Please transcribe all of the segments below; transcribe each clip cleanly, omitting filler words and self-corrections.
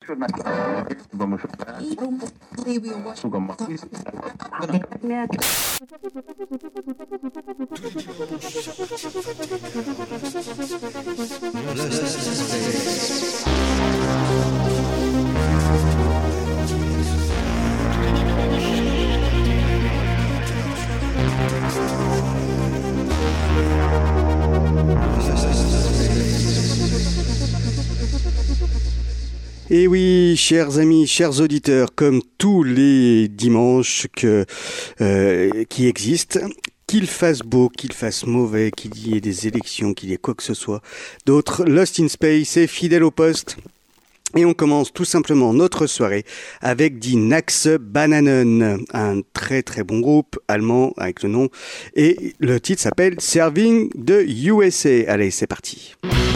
Et oui, chers amis, chers auditeurs, comme tous les dimanches qui existent, qu'il fasse beau, qu'il fasse mauvais, qu'il y ait des élections, qu'il y ait quoi que ce soit d'autre, Lost in Space est fidèle au poste. Et on commence tout simplement notre soirée avec Die Naxe Bananen, un très très bon groupe allemand avec le nom. Et le titre s'appelle Serving the USA. Allez, c'est parti.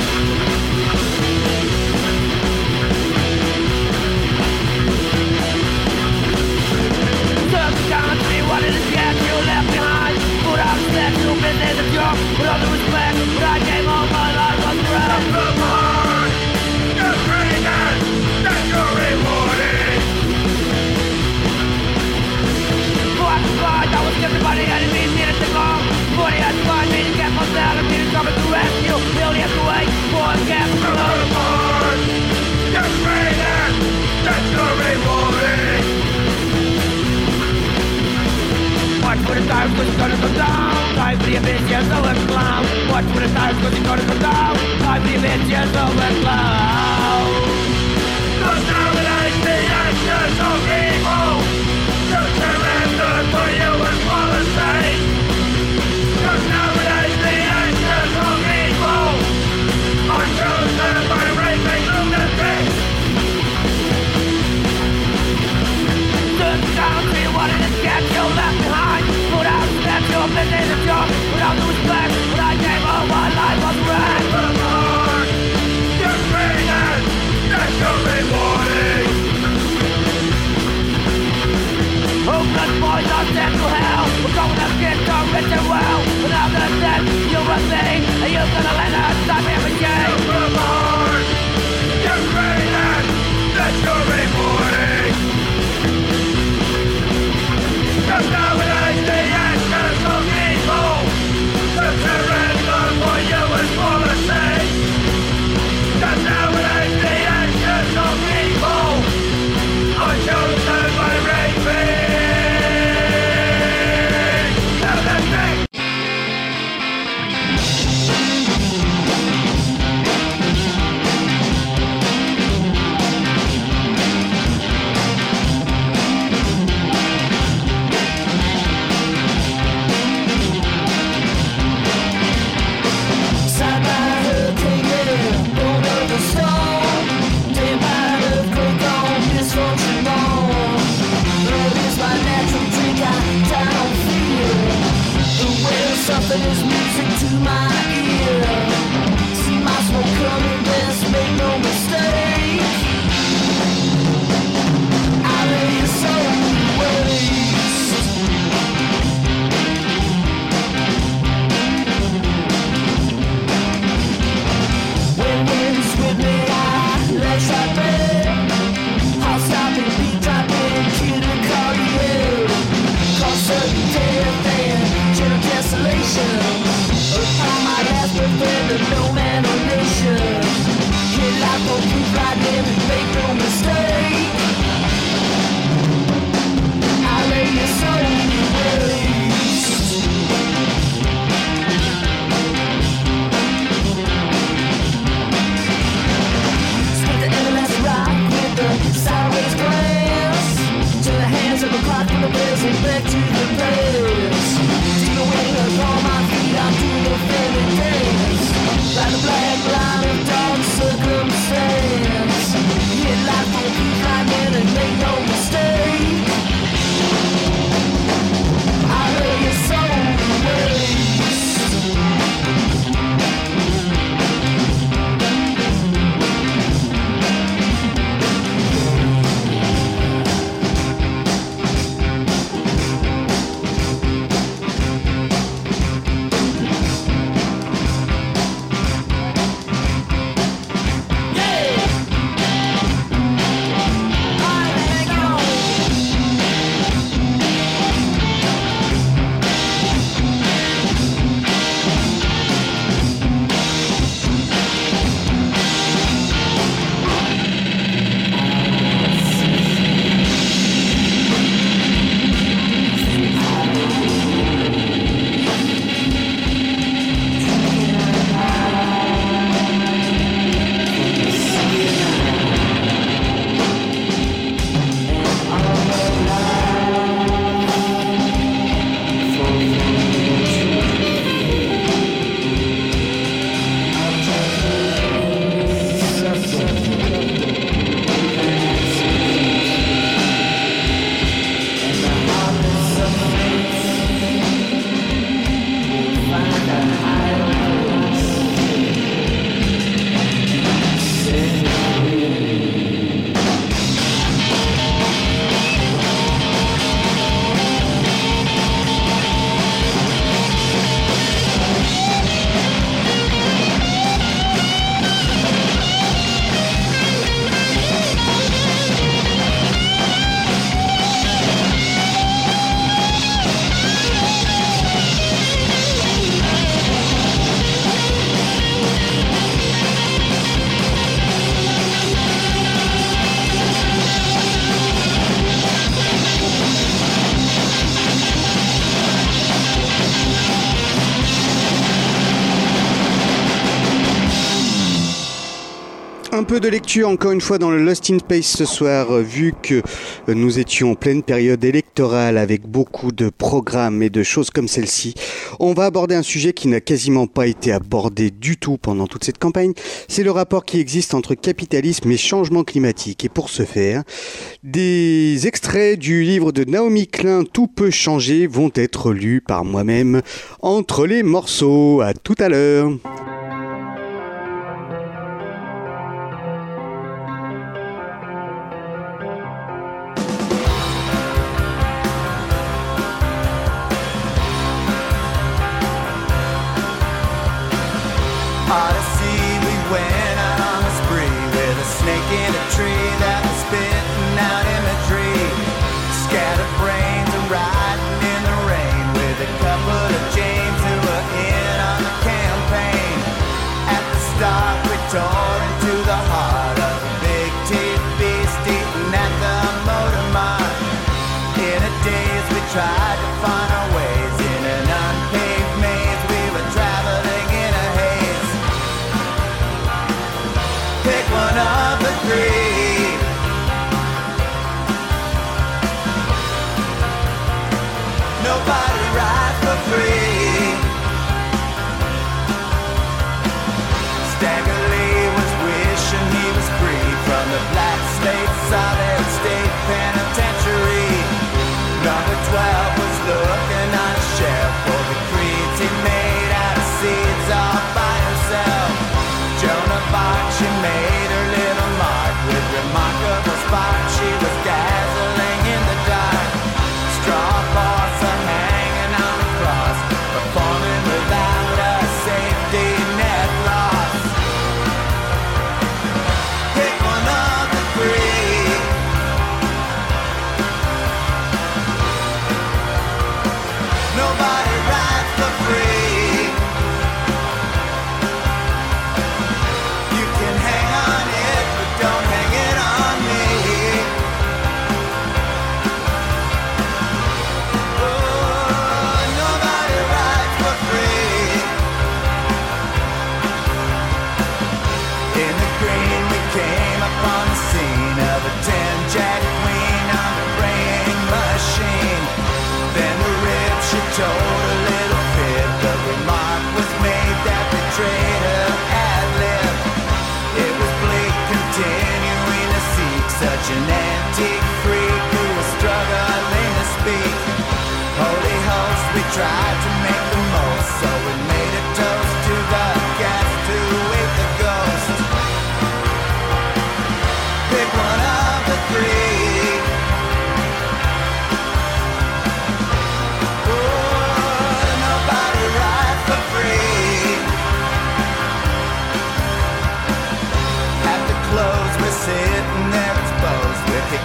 With all the respect, but I came all my life on the road. Come on, you're freedom, that's your rewarding. Oh, I survived, I was everybody, I didn't mean to take long. 40 had to find me to get myself, I'm getting coming to rescue. We only have to wait for a gap. Come on, you're freedom, that's your rewarding. Watch for the tires, cause it's gonna come down. Time for the bitch, yes, overflow. Watch for the tires, cause it's gonna come down. Time for the bitch, yes, overflow. Cause nowadays the actions of evil to surrender for you is policy. Cause nowadays the actions of evil are chosen by raping lunatics. Turn down to what it is, get you left behind. Put out steps, your business is yours. Without the respect, when I came home, my life was wrecked. Come on, you're free. peu de lecture encore une fois dans le Lost in Space ce soir, vu que nous étions en pleine période électorale avec beaucoup de programmes et de choses comme celle-ci. On va aborder un sujet qui n'a quasiment pas été abordé du tout pendant toute cette campagne. C'est le rapport qui existe entre capitalisme et changement climatique. Et pour ce faire, des extraits du livre de Naomi Klein, Tout peut changer, vont être lus par moi-même entre les morceaux. À tout à l'heure.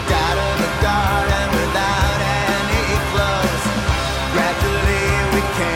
We can't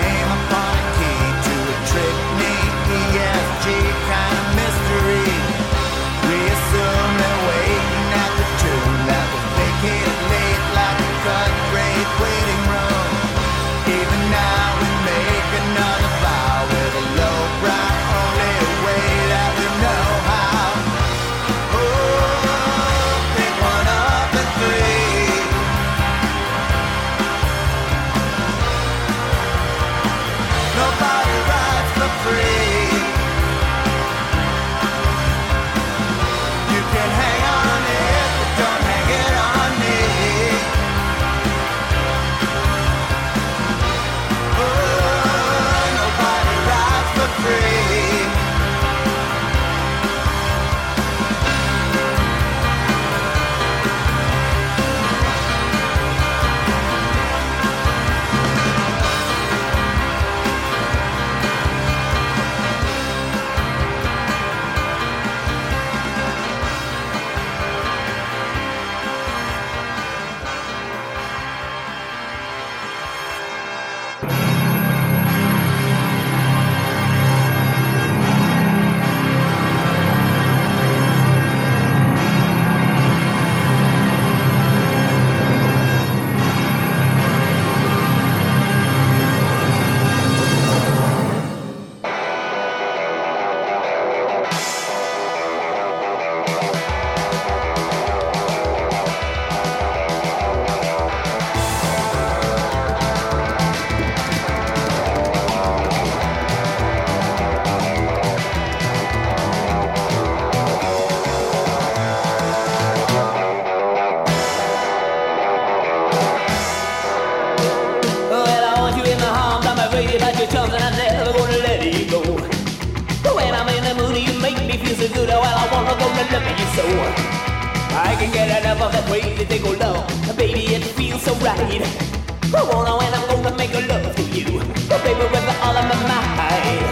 to be so. I can get enough of that crazy thing low. Baby, it feels so right. I wanna when I'm gonna make a love to you. Oh, baby, with all of my mind.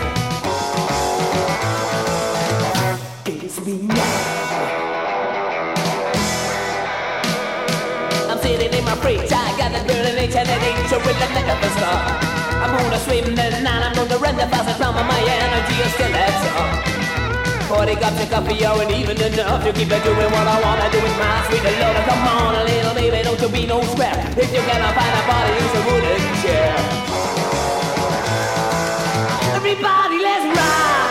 Kiss me now. I'm sitting in my fridge. I got that girl in H and an H with the neck of a star. I'm gonna swim the night. I'm gonna run the fastest from my energy is still at top. 40 cups of coffee aren't even enough to keep it doing what I wanna do with my sweet love. Come on, little baby, don't you be no scrap. If you cannot find a body, use a wooden chair. Everybody, let's rock.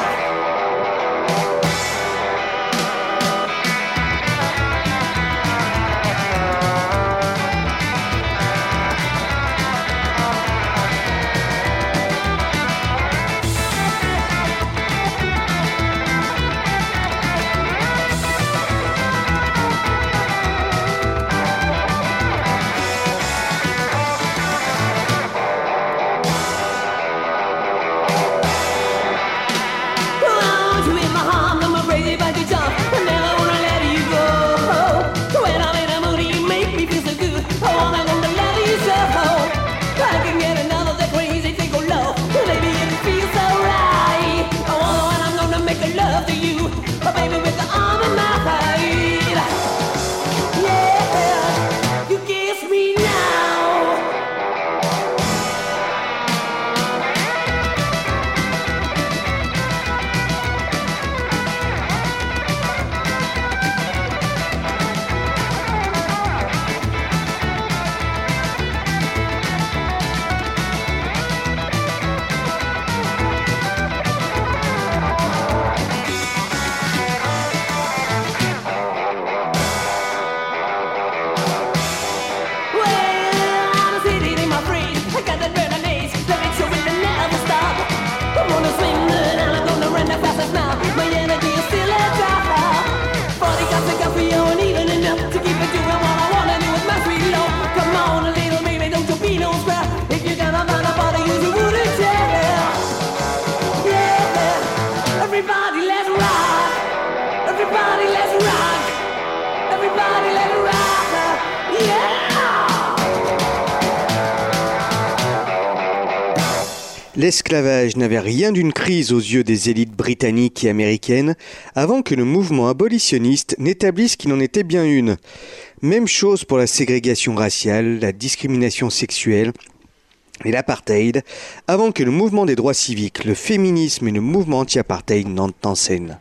L'esclavage n'avait rien d'une crise aux yeux des élites britanniques et américaines avant que le mouvement abolitionniste n'établisse qu'il en était bien une. Même chose pour la ségrégation raciale, la discrimination sexuelle et l'apartheid, avant que le mouvement des droits civiques, le féminisme et le mouvement anti-apartheid n'entrent en scène.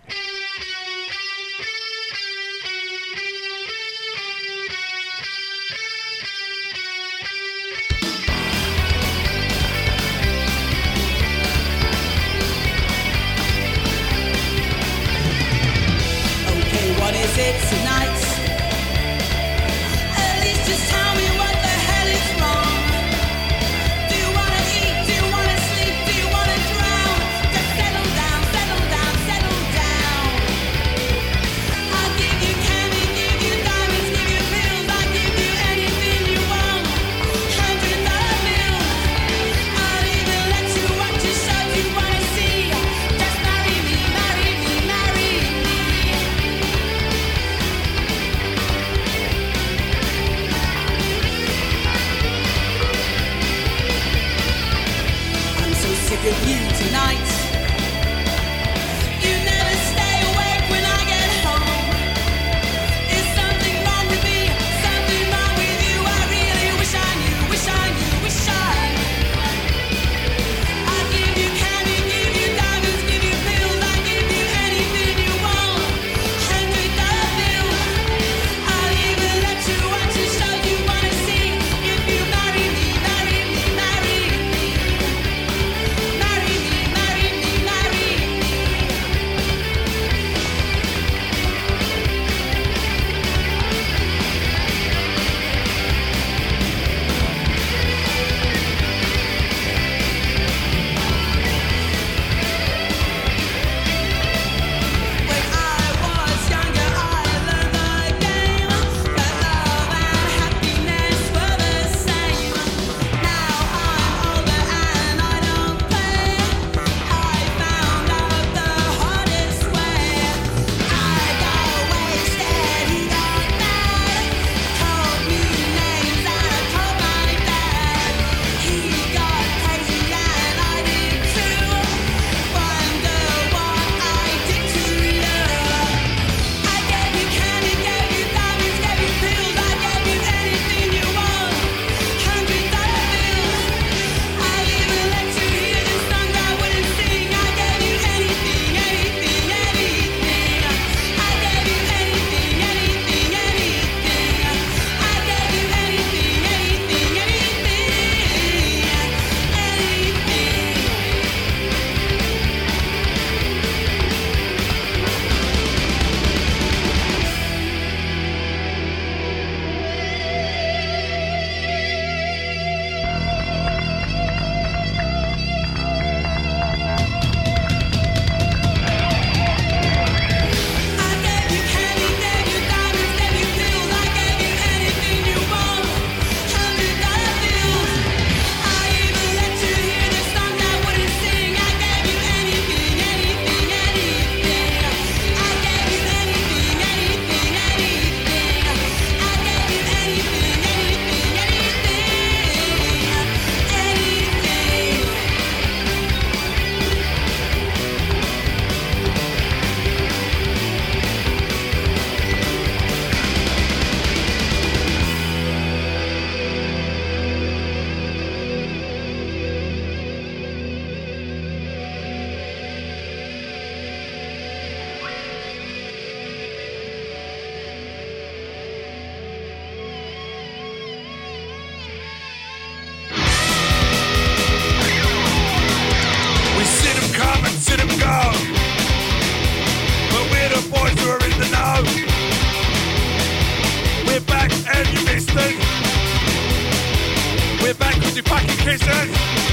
kisses.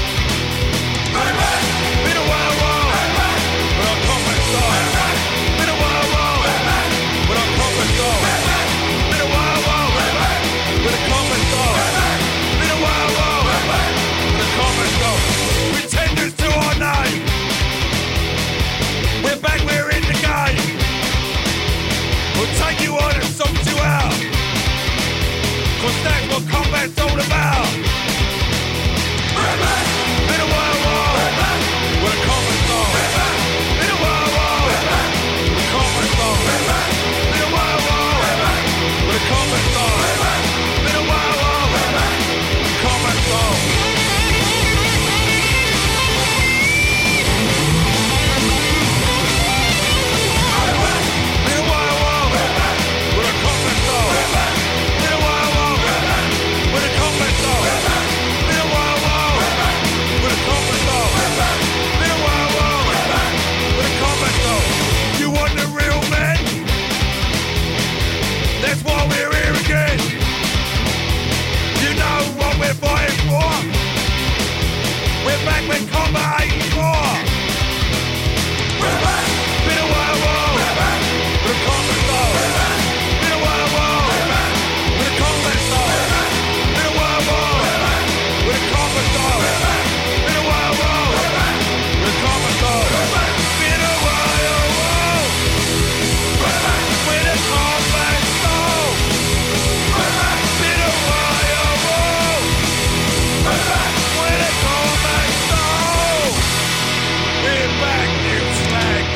Been a while, but I can't let go. Been a while, but I can't let go. Been a while, but I can't let go. Been a while, but I can't let go. Pretenders to our name. We're back, we're in the game. We'll take you on and sort you out. 'Cause that's what combat's all about. Been a while, but I can't let go. Been a while, but I can't let go. Been a while, but I can't let go. Been a while, but I can't let go. That's why we're here again. You know what we're fighting for. We're back with combat 84. Been a while, but I can't let go. Been a while, but I can't let go. Been a while, but I can't let go. Been a while, but I can't let go. Been a while, when it can't let go. Been a while, when it can't let go. We're back, you slags.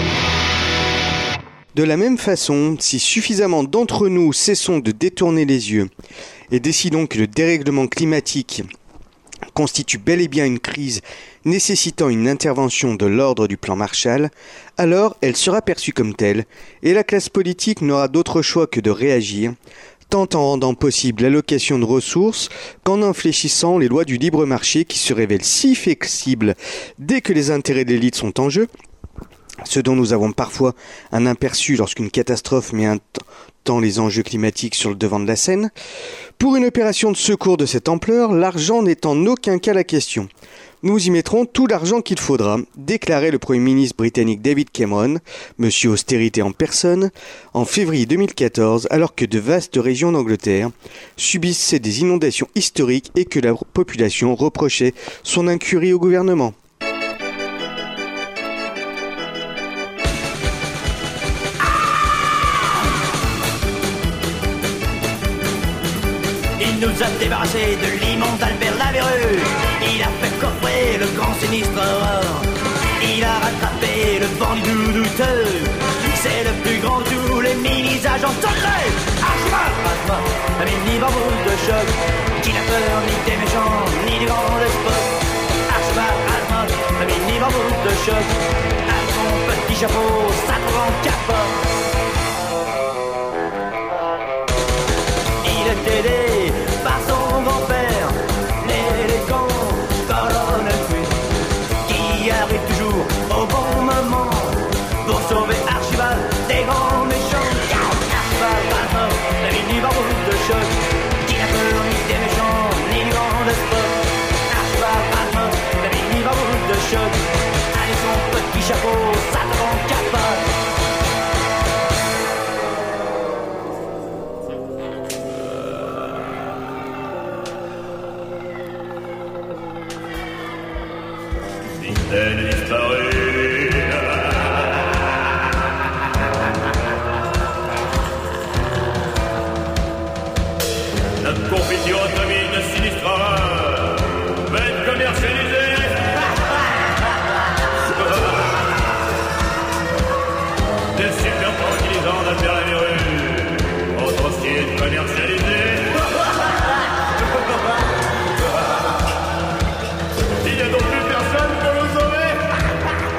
De la même façon, si suffisamment d'entre nous cessons de détourner les yeux et décidons que le dérèglement climatique constitue bel et bien une crise nécessitant une intervention de l'ordre du plan Marshall, alors elle sera perçue comme telle et la classe politique n'aura d'autre choix que de réagir, tant en rendant possible l'allocation de ressources qu'en infléchissant les lois du libre marché qui se révèlent si flexibles dès que les intérêts de l'élite sont en jeu, ce dont nous avons parfois un aperçu lorsqu'une catastrophe met un temps les enjeux climatiques sur le devant de la scène. Pour une opération de secours de cette ampleur, l'argent n'est en aucun cas la question. Nous y mettrons tout l'argent qu'il faudra, déclarait le Premier ministre britannique David Cameron, monsieur austérité en personne, en février 2014, alors que de vastes régions d'Angleterre subissaient des inondations historiques et que la population reprochait son incurie au gouvernement. Il nous a débarrassé de l'immonde Albert Lavéreux. Il a fait coffrer le grand sinistre Aurore. Il a rattrapé le vent du douteux. C'est le plus grand de tous les mini-agents secrets. Archman, un mini-bambou de choc qui n'a peur ni des méchants ni du grand despot. Archman, un mini-bambou de choc avec son petit chapeau, sa grande capote. Il est aidé par son grand-père, l'élégant colonel Quinn, qui arrive toujours au bon moment pour sauver Archibald des grands méchants. Archibald, le mini-bambou de choc, qui n'a peur ni des méchants ni du grand despot. Archibald, le mini-bambou de choc, avec son petit chapeau, sa grande capote. Elle disparut. La confiture atomique de Sinistra va être commercialisée. Des super utilisant d'Albert Lavéreux ont aussi été commercialisés. Il n'y a donc plus personne pour nous sauver.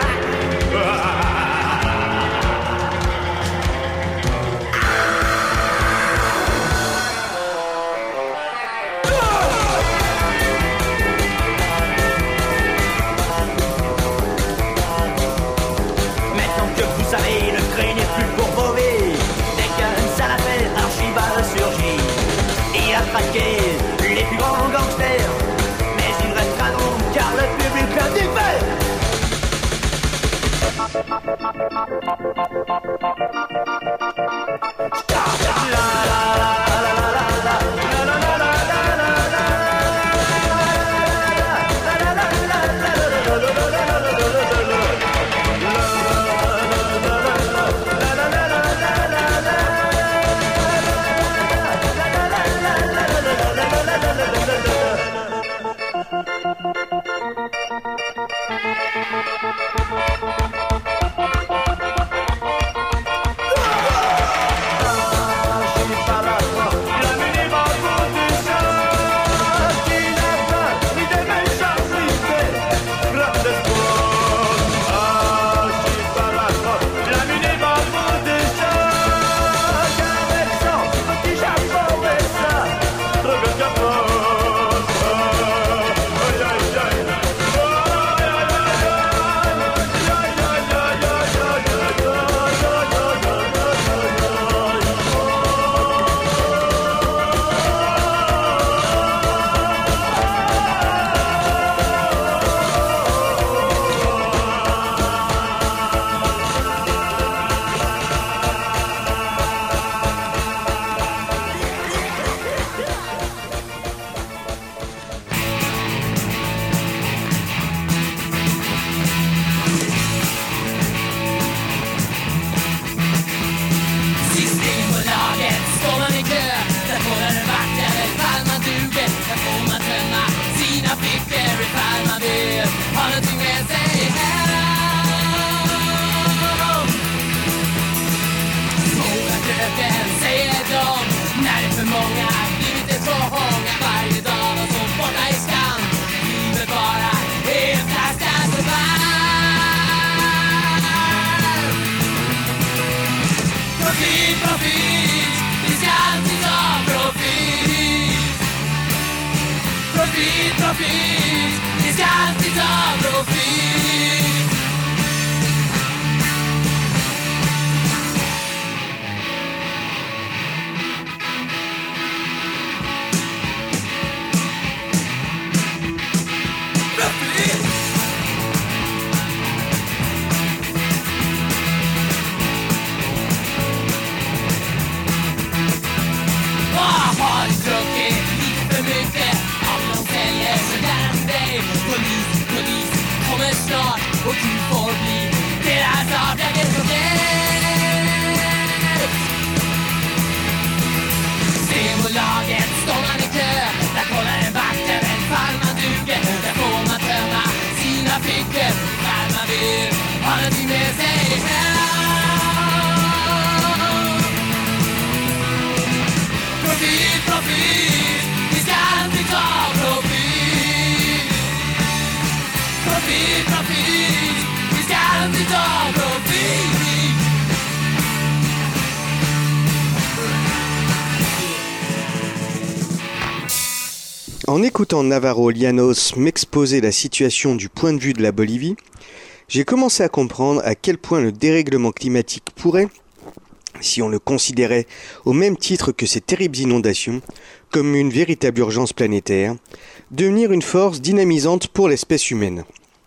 En écoutant Navarro Llanos m'exposer la situation du point de vue de la Bolivie, j'ai commencé à comprendre à quel point le dérèglement climatique pourrait, si on le considérait au même titre que ces terribles inondations, comme une véritable urgence planétaire, devenir une force dynamisante pour l'espèce humaine.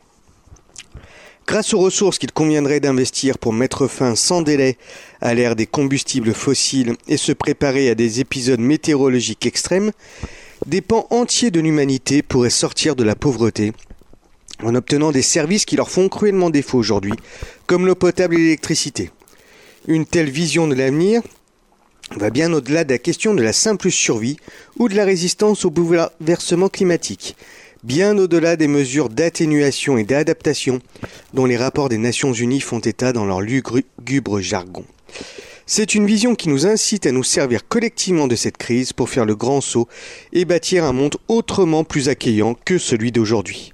Grâce aux ressources qu'il conviendrait d'investir pour mettre fin sans délai à l'ère des combustibles fossiles et se préparer à des épisodes météorologiques extrêmes, des pans entiers de l'humanité pourraient sortir de la pauvreté en obtenant des services qui leur font cruellement défaut aujourd'hui, comme l'eau potable et l'électricité. Une telle vision de l'avenir va bien au-delà de la question de la simple survie ou de la résistance au bouleversement climatique, bien au-delà des mesures d'atténuation et d'adaptation dont les rapports des Nations Unies font état dans leur lugubre jargon. C'est une vision qui nous incite à nous servir collectivement de cette crise pour faire le grand saut et bâtir un monde autrement plus accueillant que celui d'aujourd'hui.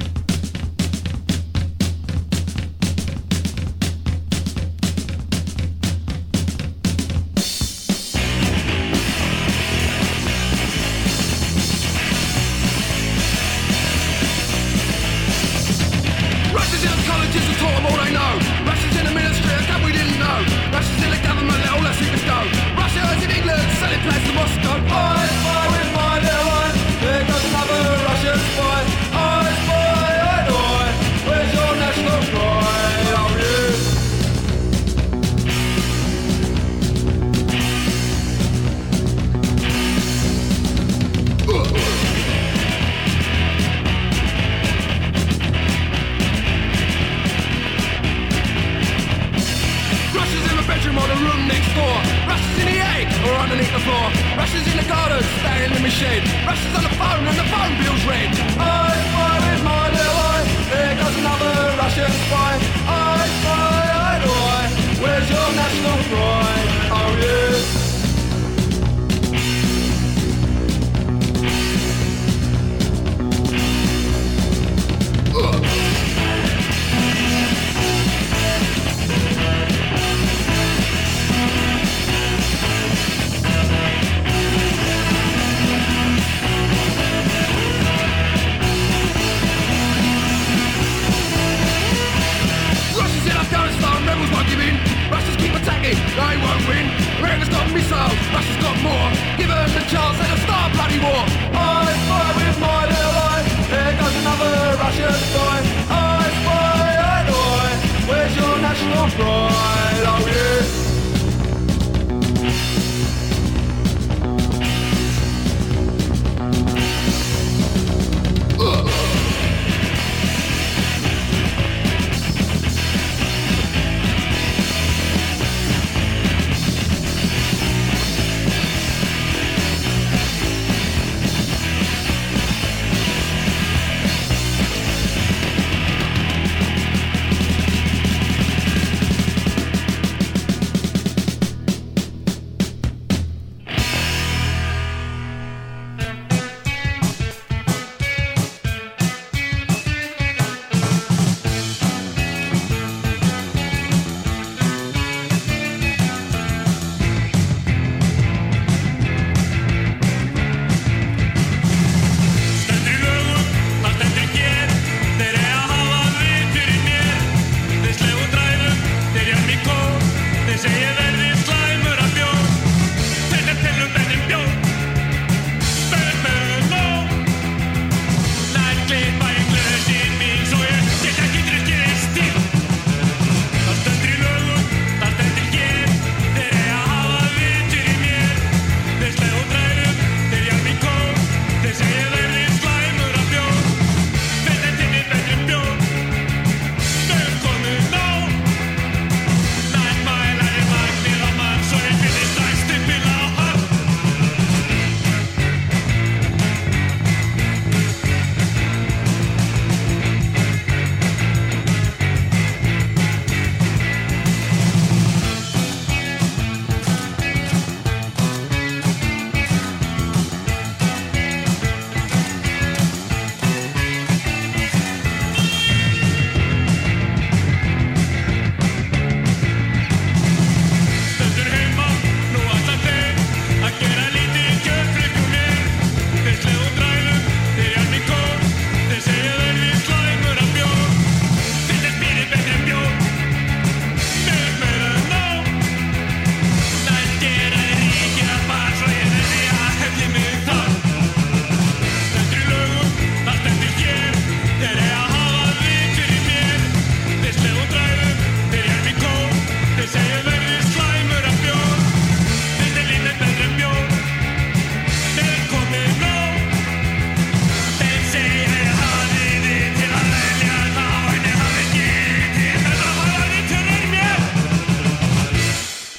Moscow, I spy with my little one. There goes another Russian spy. I spy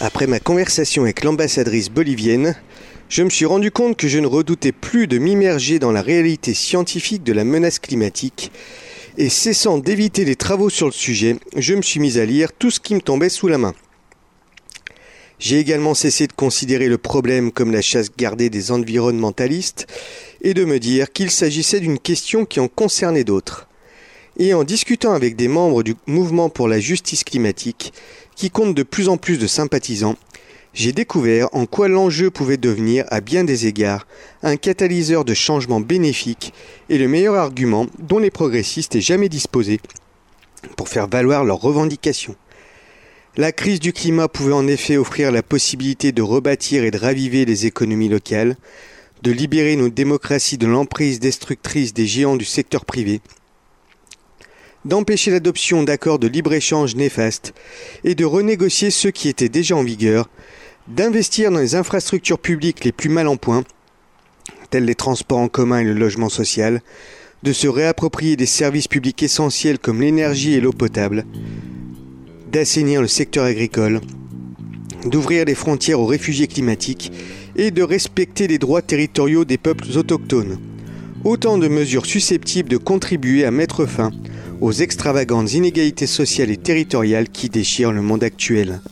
Après ma conversation avec l'ambassadrice bolivienne, je me suis rendu compte que je ne redoutais plus de m'immerger dans la réalité scientifique de la menace climatique et cessant d'éviter les travaux sur le sujet, je me suis mis à lire tout ce qui me tombait sous la main. J'ai également cessé de considérer le problème comme la chasse gardée des environnementalistes et de me dire qu'il s'agissait d'une question qui en concernait d'autres. Et en discutant avec des membres du mouvement pour la justice climatique, qui compte de plus en plus de sympathisants, j'ai découvert en quoi l'enjeu pouvait devenir, à bien des égards, un catalyseur de changement bénéfique et le meilleur argument dont les progressistes aient jamais disposé pour faire valoir leurs revendications. La crise du climat pouvait en effet offrir la possibilité de rebâtir et de raviver les économies locales, de libérer nos démocraties de l'emprise destructrice des géants du secteur privé, d'empêcher l'adoption d'accords de libre-échange néfastes et de renégocier ceux qui étaient déjà en vigueur, d'investir dans les infrastructures publiques les plus mal en point, tels les transports en commun et le logement social, de se réapproprier des services publics essentiels comme l'énergie et l'eau potable, d'assainir le secteur agricole, d'ouvrir les frontières aux réfugiés climatiques et de respecter les droits territoriaux des peuples autochtones. Autant de mesures susceptibles de contribuer à mettre fin aux extravagantes inégalités sociales et territoriales qui déchirent le monde actuel.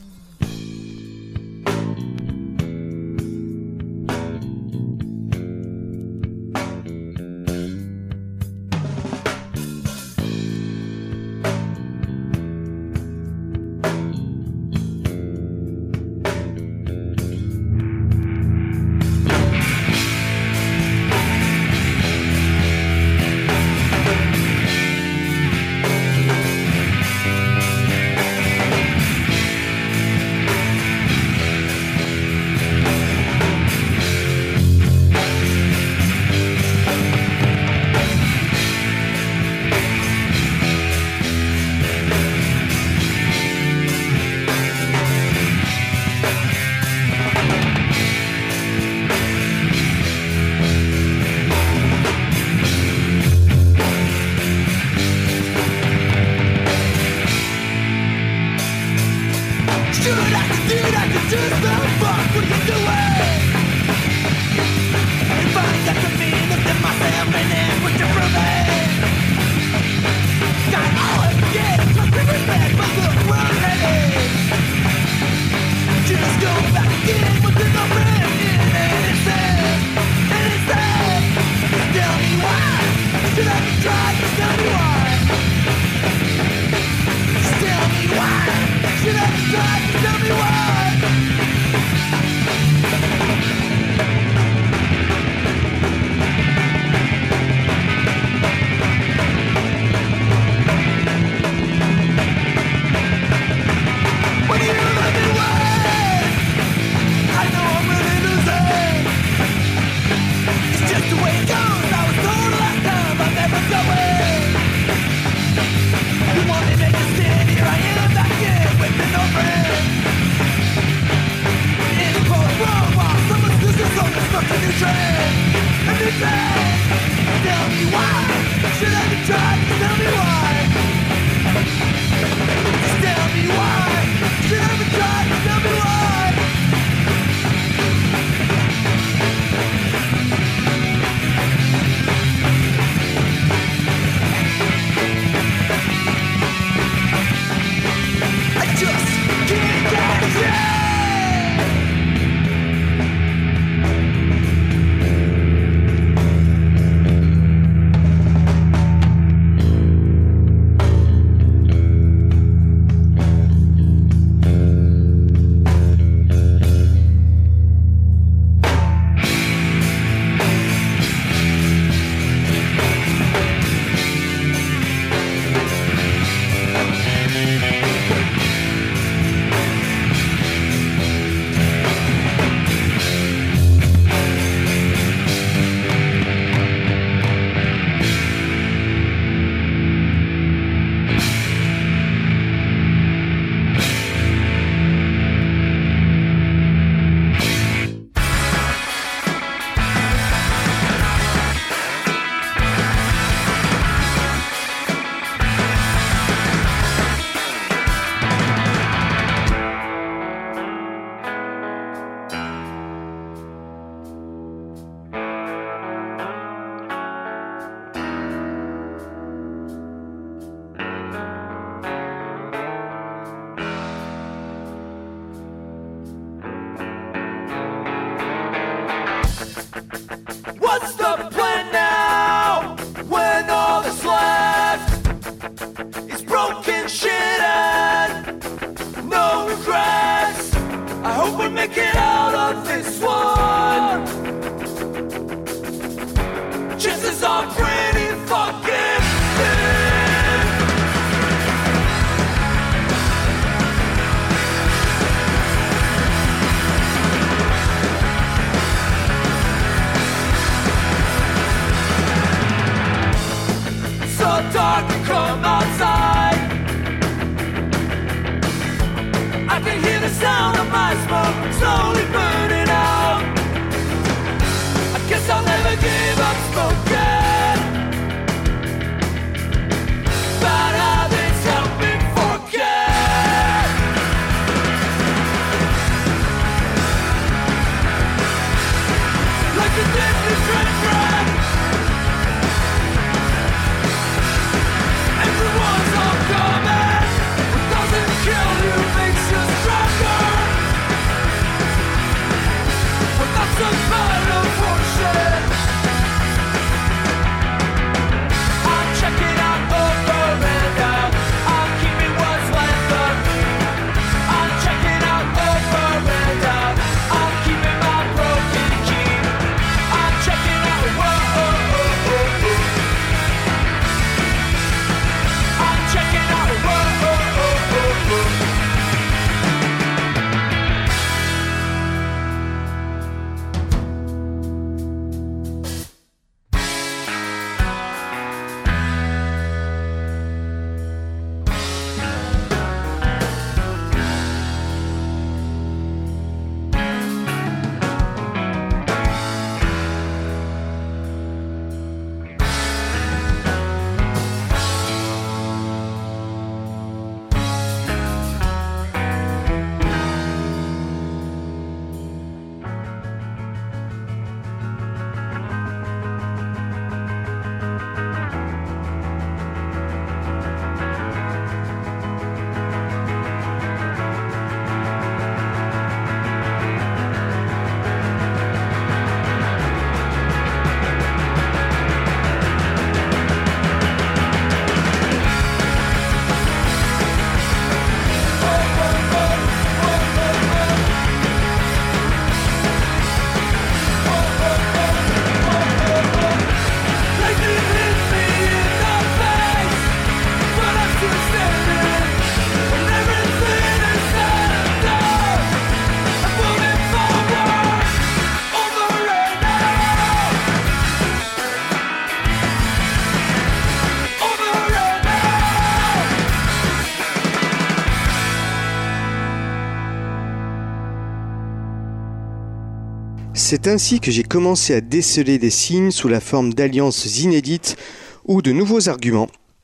C'est ainsi que j'ai commencé à déceler des signes sous la forme d'alliances inédites ou de nouveaux arguments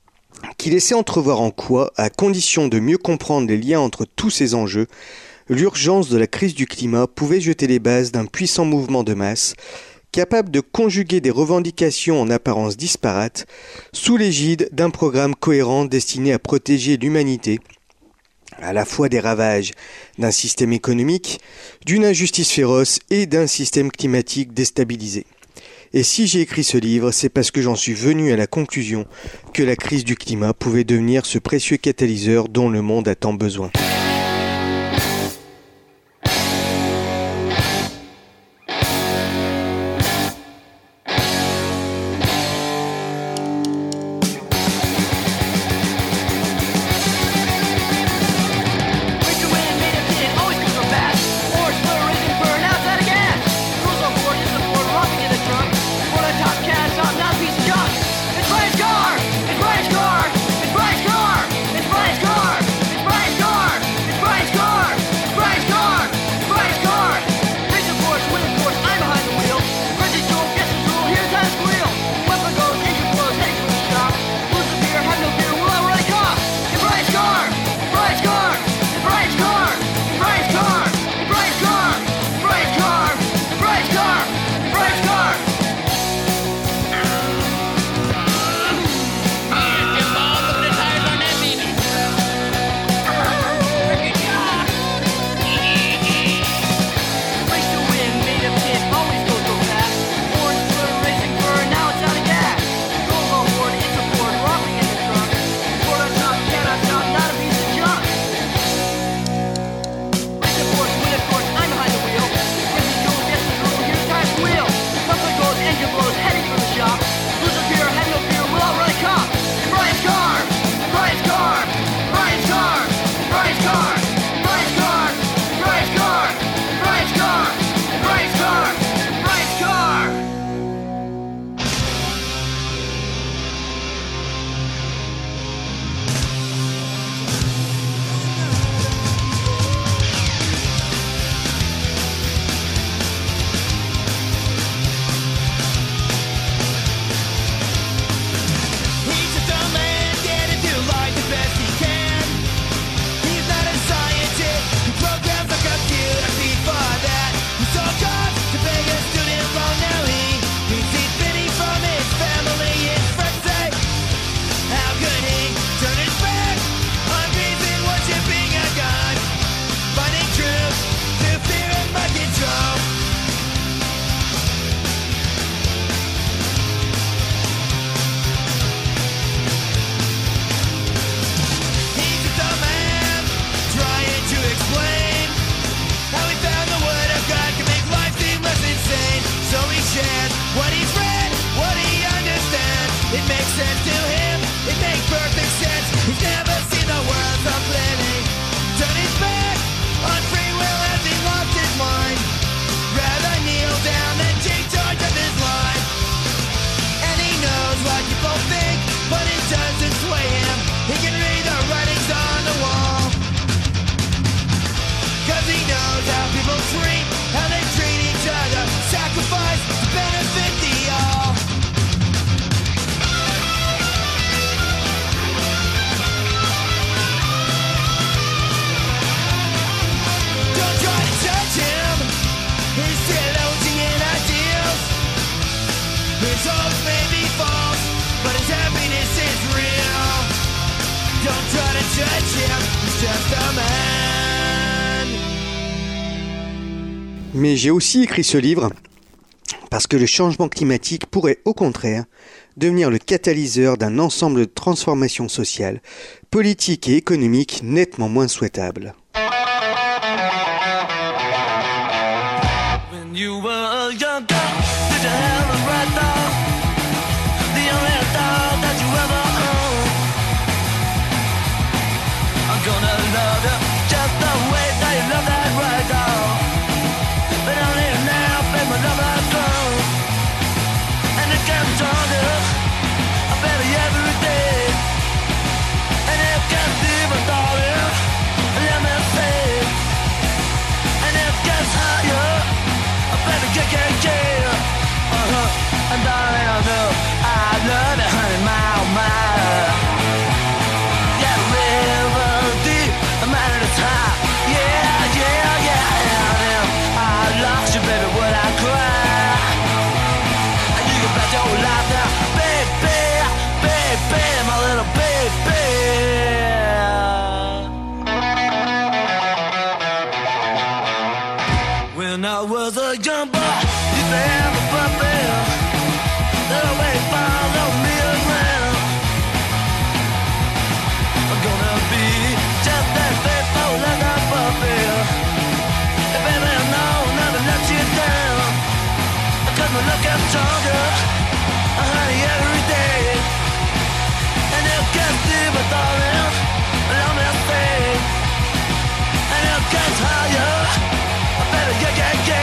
qui laissaient entrevoir en quoi, à condition de mieux comprendre les liens entre tous ces enjeux, l'urgence de la crise du climat pouvait jeter les bases d'un puissant mouvement de masse capable de conjuguer des revendications en apparence disparates sous l'égide d'un programme cohérent destiné à protéger l'humanité à la fois des ravages d'un système économique, d'une injustice féroce et d'un système climatique déstabilisé. Et si j'ai écrit ce livre, c'est parce que j'en suis venu à la conclusion que la crise du climat pouvait devenir ce précieux catalyseur dont le monde a tant besoin. It's Brian's car! chance. What he's read, what he understands, it makes sense to him, it makes perfect sense. He's never seen the world so clearly. Turn his back on free will as he lost his mind. Rather kneel down than take charge of his life. And he knows what people think, but it doesn't sway him. He can read the writings on the wall. Cause he knows how people treat, how they treat each other. Sacrifice to benefit the all. Don't try to judge him. He's theologian in ideals. His hopes may be false, but his happiness is real. Don't try to judge him. He's just a man. Mais j'ai aussi écrit ce livre parce que le changement climatique pourrait au contraire devenir le catalyseur d'un ensemble de transformations sociales, politiques et économiques nettement moins souhaitables. When you were a young girl, did you have a right dog? The only dog that you ever owned. I'm gonna love you just the way that you love that right dog. But only now, baby, my love has grown. And it gets stronger, better every day. And it gets deeper, darling, let me say. And it gets higher, better get. And darling, I know I love you, honey, my. Yeah, river deep, a man at a time. Yeah. I lost you, baby, would I cry? And you can bet your life now, baby, my little baby. When I was a young boy, used to have a puppy that always followed me around. I'm gonna be just that faithful as a puppy. And baby, no, never let you down. Cause my luck gets stronger, honey, every day. And it gets deeper, darling, let me say. And it gets higher, better get.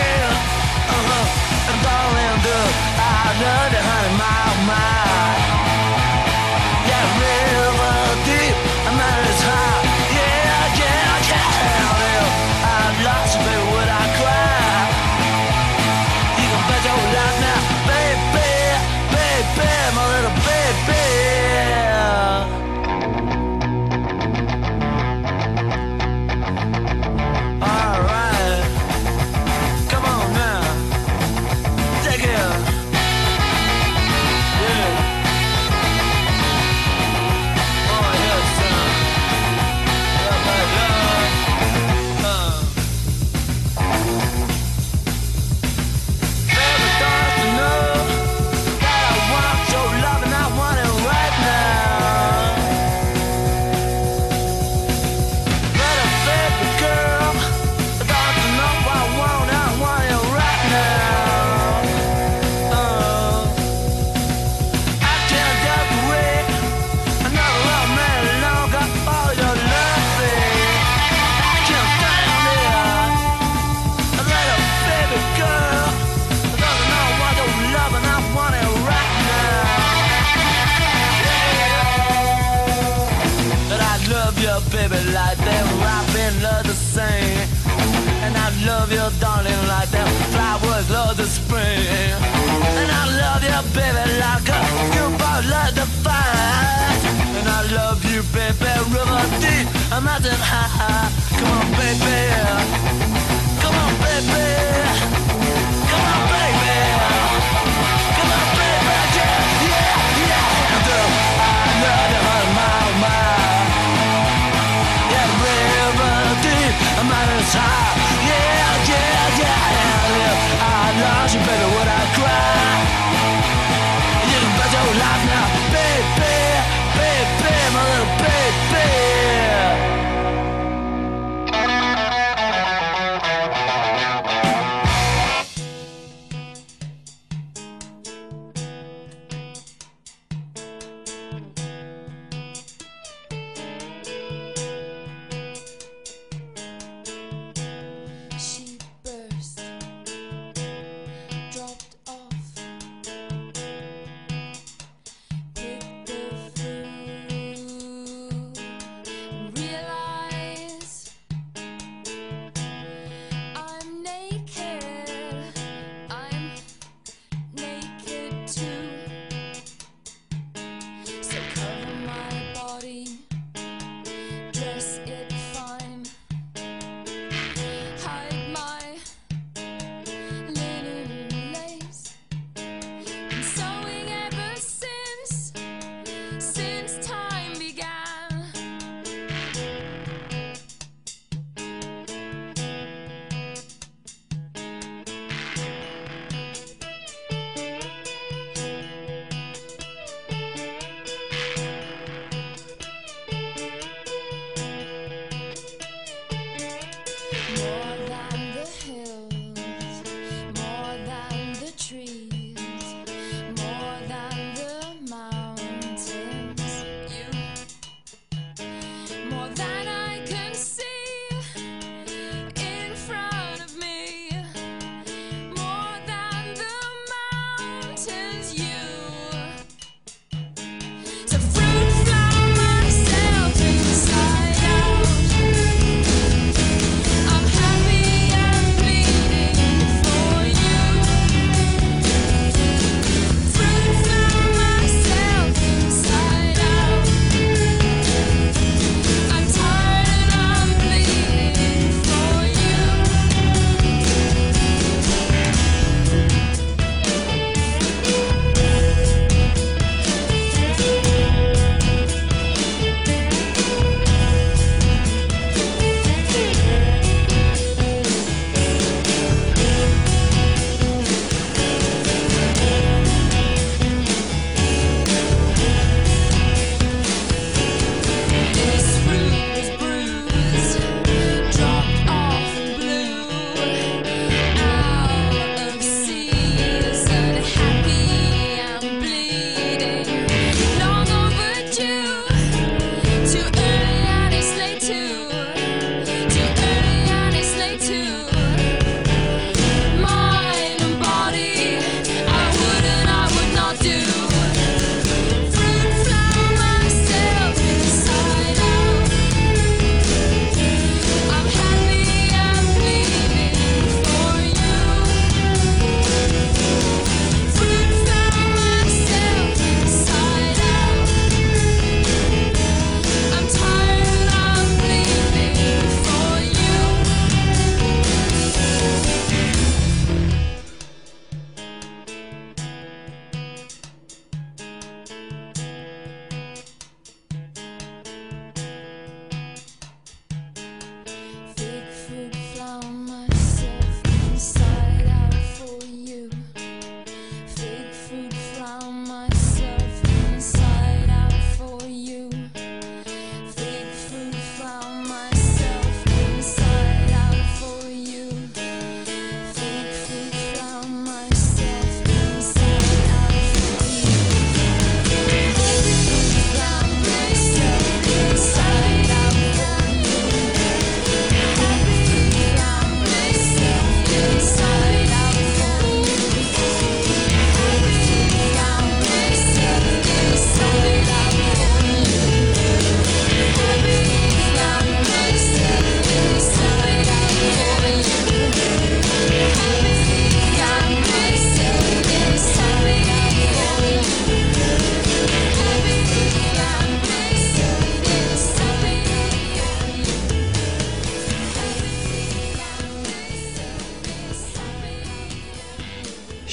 And darling, do I love you, honey, my. Yeah, river deep, I'm at its high. Yeah. I lost you, baby, would I cry? You can bet your life now, baby, my little baby. Alright, come on now, take it. Yeah. Oh yeah, son. Never thought to know that I want your love and I want it right now. Little baby girl, I thought to know I want it right now. I can't get away, another love man longer, all your loving. I can't stand it. A little baby girl, I thought to know I want your love and I want it right now. But I love you, baby, like them robin love the same. And I love you, darling, like them flowers love the spring. And I love you, baby, like a newborn love the fire. And I love you, baby, river deep, a mountain high. Come on, baby. Come on, baby. Come on, baby. Come on, baby. Yeah. I love you, my. Yeah, river deep, a mountain high. Yeah. I lost you, baby, would I cry? You can bet your life now, baby, my little baby.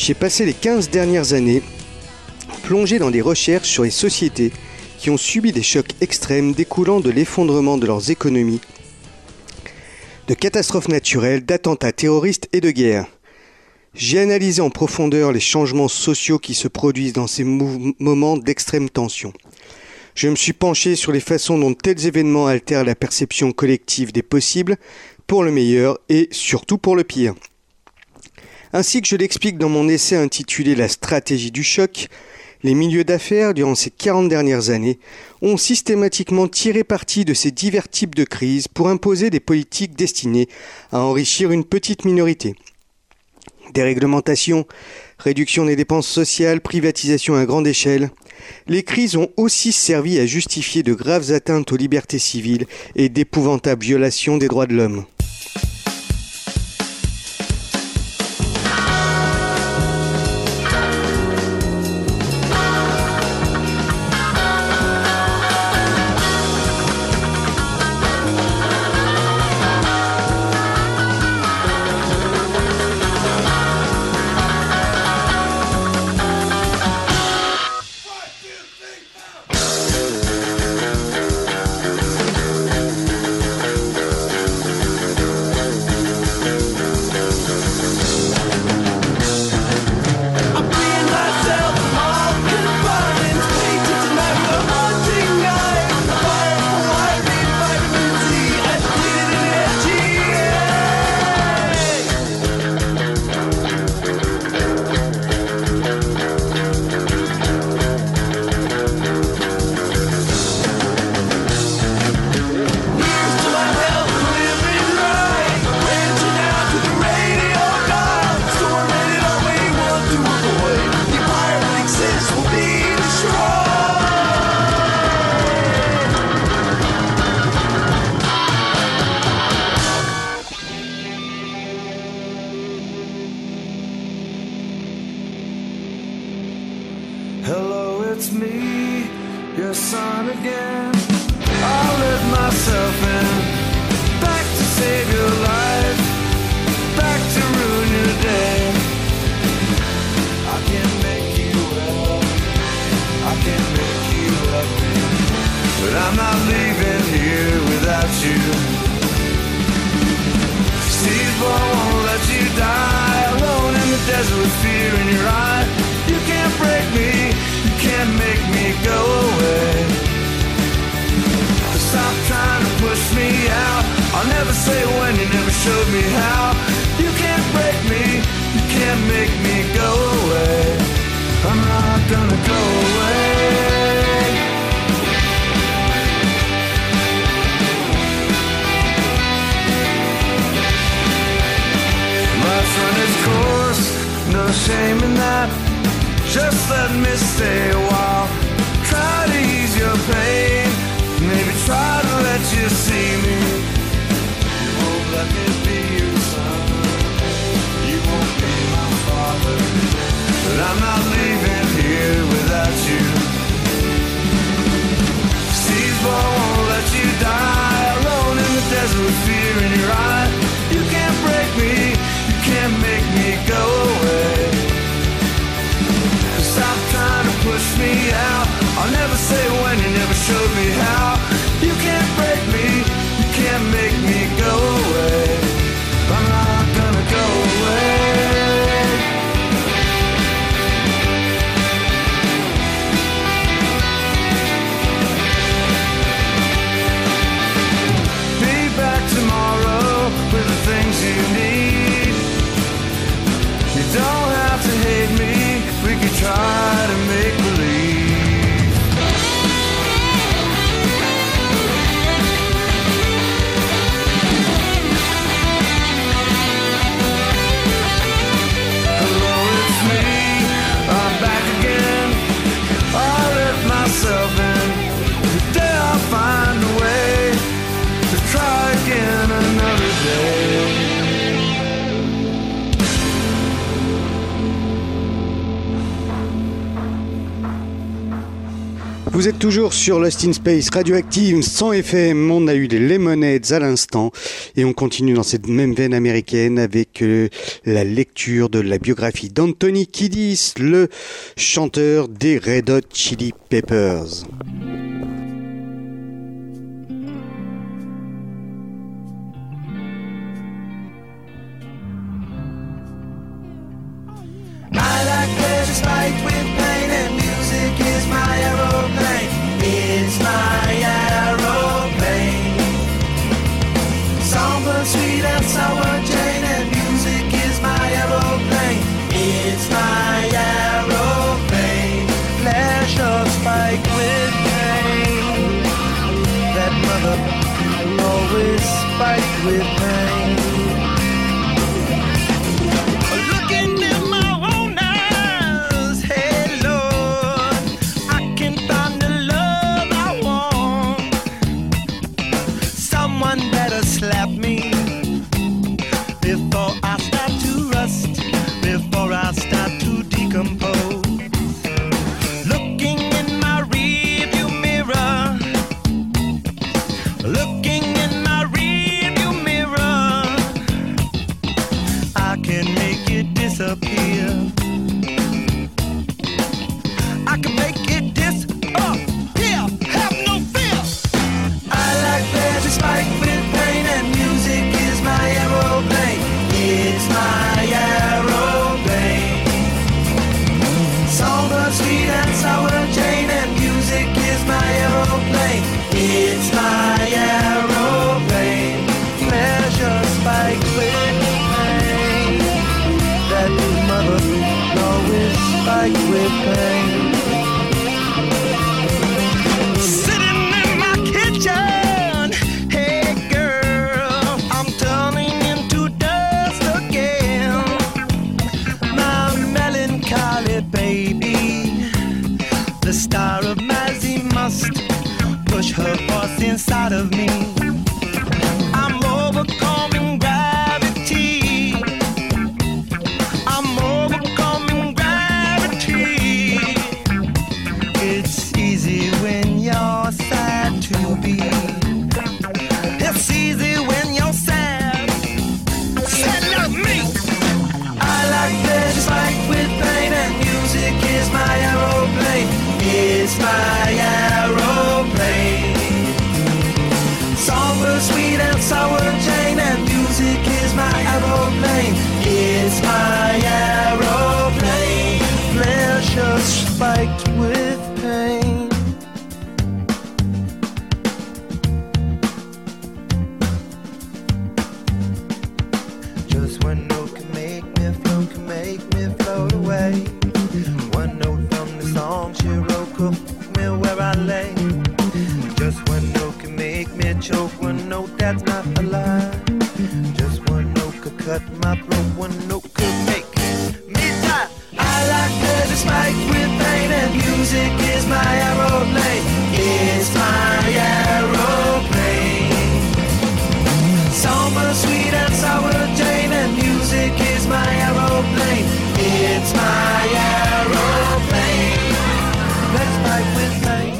j'ai passé les 15 dernières années plongé dans des recherches sur les sociétés qui ont subi des chocs extrêmes découlant de l'effondrement de leurs économies, de catastrophes naturelles, d'attentats terroristes et de guerres. J'ai analysé en profondeur les changements sociaux qui se produisent dans ces moments d'extrême tension. Je me suis penché sur les façons dont tels événements altèrent la perception collective des possibles, pour le meilleur et surtout pour le pire. Ainsi que je l'explique dans mon essai intitulé « La stratégie du choc », les milieux d'affaires, durant ces 40 dernières années, ont systématiquement tiré parti de ces divers types de crises pour imposer des politiques destinées à enrichir une petite minorité. Déréglementation, réduction des dépenses sociales, privatisation à grande échelle. Les crises ont aussi servi à justifier de graves atteintes aux libertés civiles et d'épouvantables violations des droits de l'homme. Hello, it's me, your son again. I let myself in, back to save your life, back to ruin your day. I can't make you well, I can't make you happy, but I'm not leaving here without you. Steve won't let you die alone in the desert with fear in your eye. You can't break me, you can't make me go away. Stop trying to push me out, I'll never say when, you never showed me how. You can't break me, you can't make me go away. I'm not gonna go away. Life's run its course, no shame in that. Just let me stay a while. Try to ease your pain, maybe try to let you see me. You won't let me be your son, you won't be my father, but I'm not leaving here without you. Steve's won't let you die alone in the desert with fear in your eye. You can't break me, you can't make me go away. Stop trying to push me out, I'll never say when, you never showed me how. You can't break me, you can't make me go away. I'm not gonna go away. Be back tomorrow with the things you need. You don't have to hate me, we could try to make believe. Hello, it's me, I'm back again. I let myself in. Today I'll find a way to try again another day. Vous êtes toujours sur Lost in Space, Radioactive, 100 FM. On a eu les Lemonheads à l'instant et on continue dans cette même veine américaine avec la lecture de la biographie d'Anthony Kiedis, le chanteur des Red Hot Chili Peppers. I like pleasure spiked with pain, and music is my aeroplane. It's my aeroplane. Somber, sweet and sour Jane, and music is my aeroplane. It's my aeroplane. Pleasure spiked with pain. That mother always spiked with pain. Slap me before I start to rust, before I start to decompose. Looking in my rearview mirror, looking in my rearview mirror, I can make it disappear. I can make it disappear. Have no fear. I like pleasure spiked with pain, and music is my aeroplane. It's my aeroplane. Somber, sweet and sour Jane, and music is my aeroplane. It's my aeroplane. Pleasure spiked with pain. That mother always spiked with pain. Sitting in my kitchen, hey girl, I'm turning into dust again. My melancholy baby, the star of Mazzy must push her force inside of me. I'm overcoming gravity. I'm overcoming gravity. It's easy when you're sad to be. It's easy when you're sad. Sad like me. I like pleasure spiked with pain, and music is my aeroplane. It's my aeroplane. Somber, sweet and sour Jane, and music is my aeroplane. It's my aeroplane. Pleasure spiked with pain. Just one note can make me float away. One note from the song she wrote could put me where I lay. Just one note can make me choke, one note that's not a lie. Just one note could cut my throat, one note could make me die. I like pleasure spiked with pain, and music is my aeroplane. It's my aeroplane. Somber, sweet and sour Jane, and music is my aeroplane. It's my aeroplane. Let's fight with pain.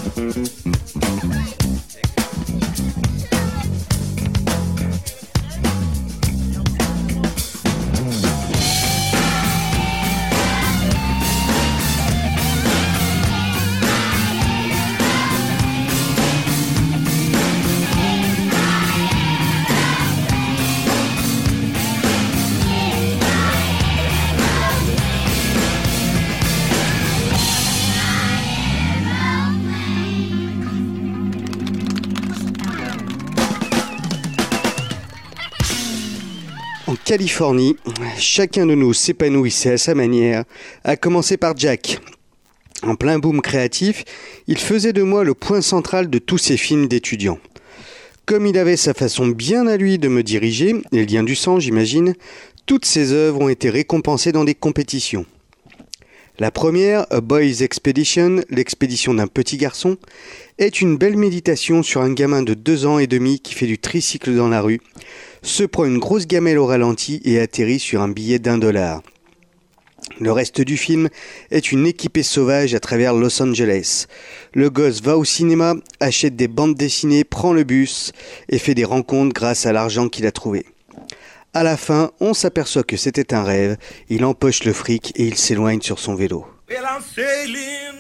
En Californie, chacun de nous s'épanouissait à sa manière, à commencer par Jack. En plein boom créatif, il faisait de moi le point central de tous ces films d'étudiants. Comme il avait sa façon bien à lui de me diriger, les liens du sang j'imagine, toutes ses œuvres ont été récompensées dans des compétitions. La première, A Boy's Expedition, l'expédition d'un petit garçon, est une belle méditation sur un gamin de 2 ans et demi qui fait du tricycle dans la rue, se prend une grosse gamelle au ralenti et atterrit sur un billet d'$1. Le reste du film est une équipée sauvage à travers Los Angeles. Le gosse va au cinéma, achète des bandes dessinées, prend le bus et fait des rencontres grâce à l'argent qu'il a trouvé. À la fin, on s'aperçoit que c'était un rêve, il empoche le fric et il s'éloigne sur son vélo. Well, I'm sailing.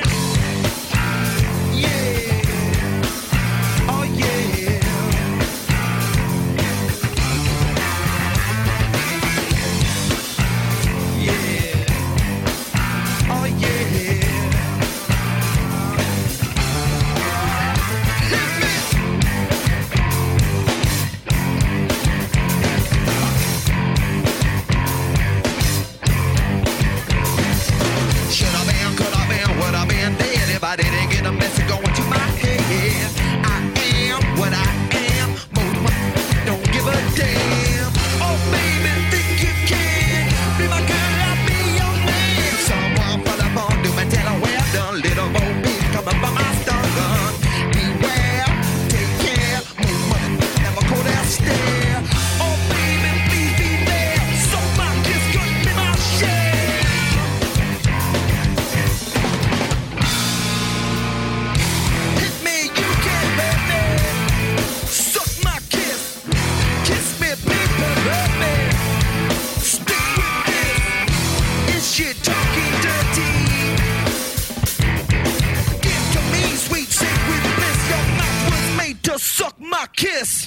Oh, yeah. I didn't get a message going to my head. I am what I am. Most don't give a damn. Oh, baby, think you can be my girl, I'll be your man. Someone for the phone, do my tell her well done. Little Bo Peep coming from my stun gun. Beware, take care, move, never go there, stare. Oh, baby, please be there. So my kiss could be my share. Suck my kiss.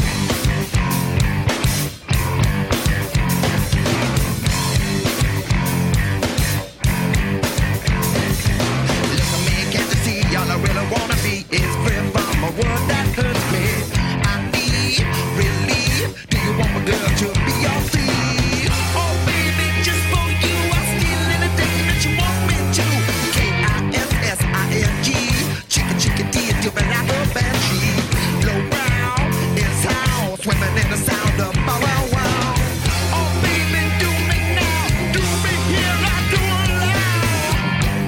Look at me, can't you see? All I really wanna be is free from a world that hurts me. I need relief. Do you want my girl to be your thief? Oh baby, just for you, I'll steal anything that you want me to. K-I-S-S-I-N-G. Chicken, chicken, D, do me like a banshee. Swimming in the sound of bow wow wow. Oh baby, do me now, do me here, I do it loud.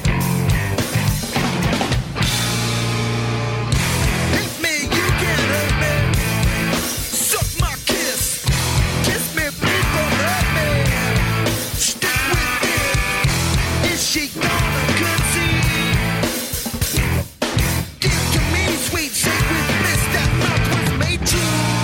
Hit me, you can't hurt me. Suck my kiss, kiss me, people hurt me. Stick with it, is she gonna concede? Give to me sweet, sacred bliss, that mouth was made to.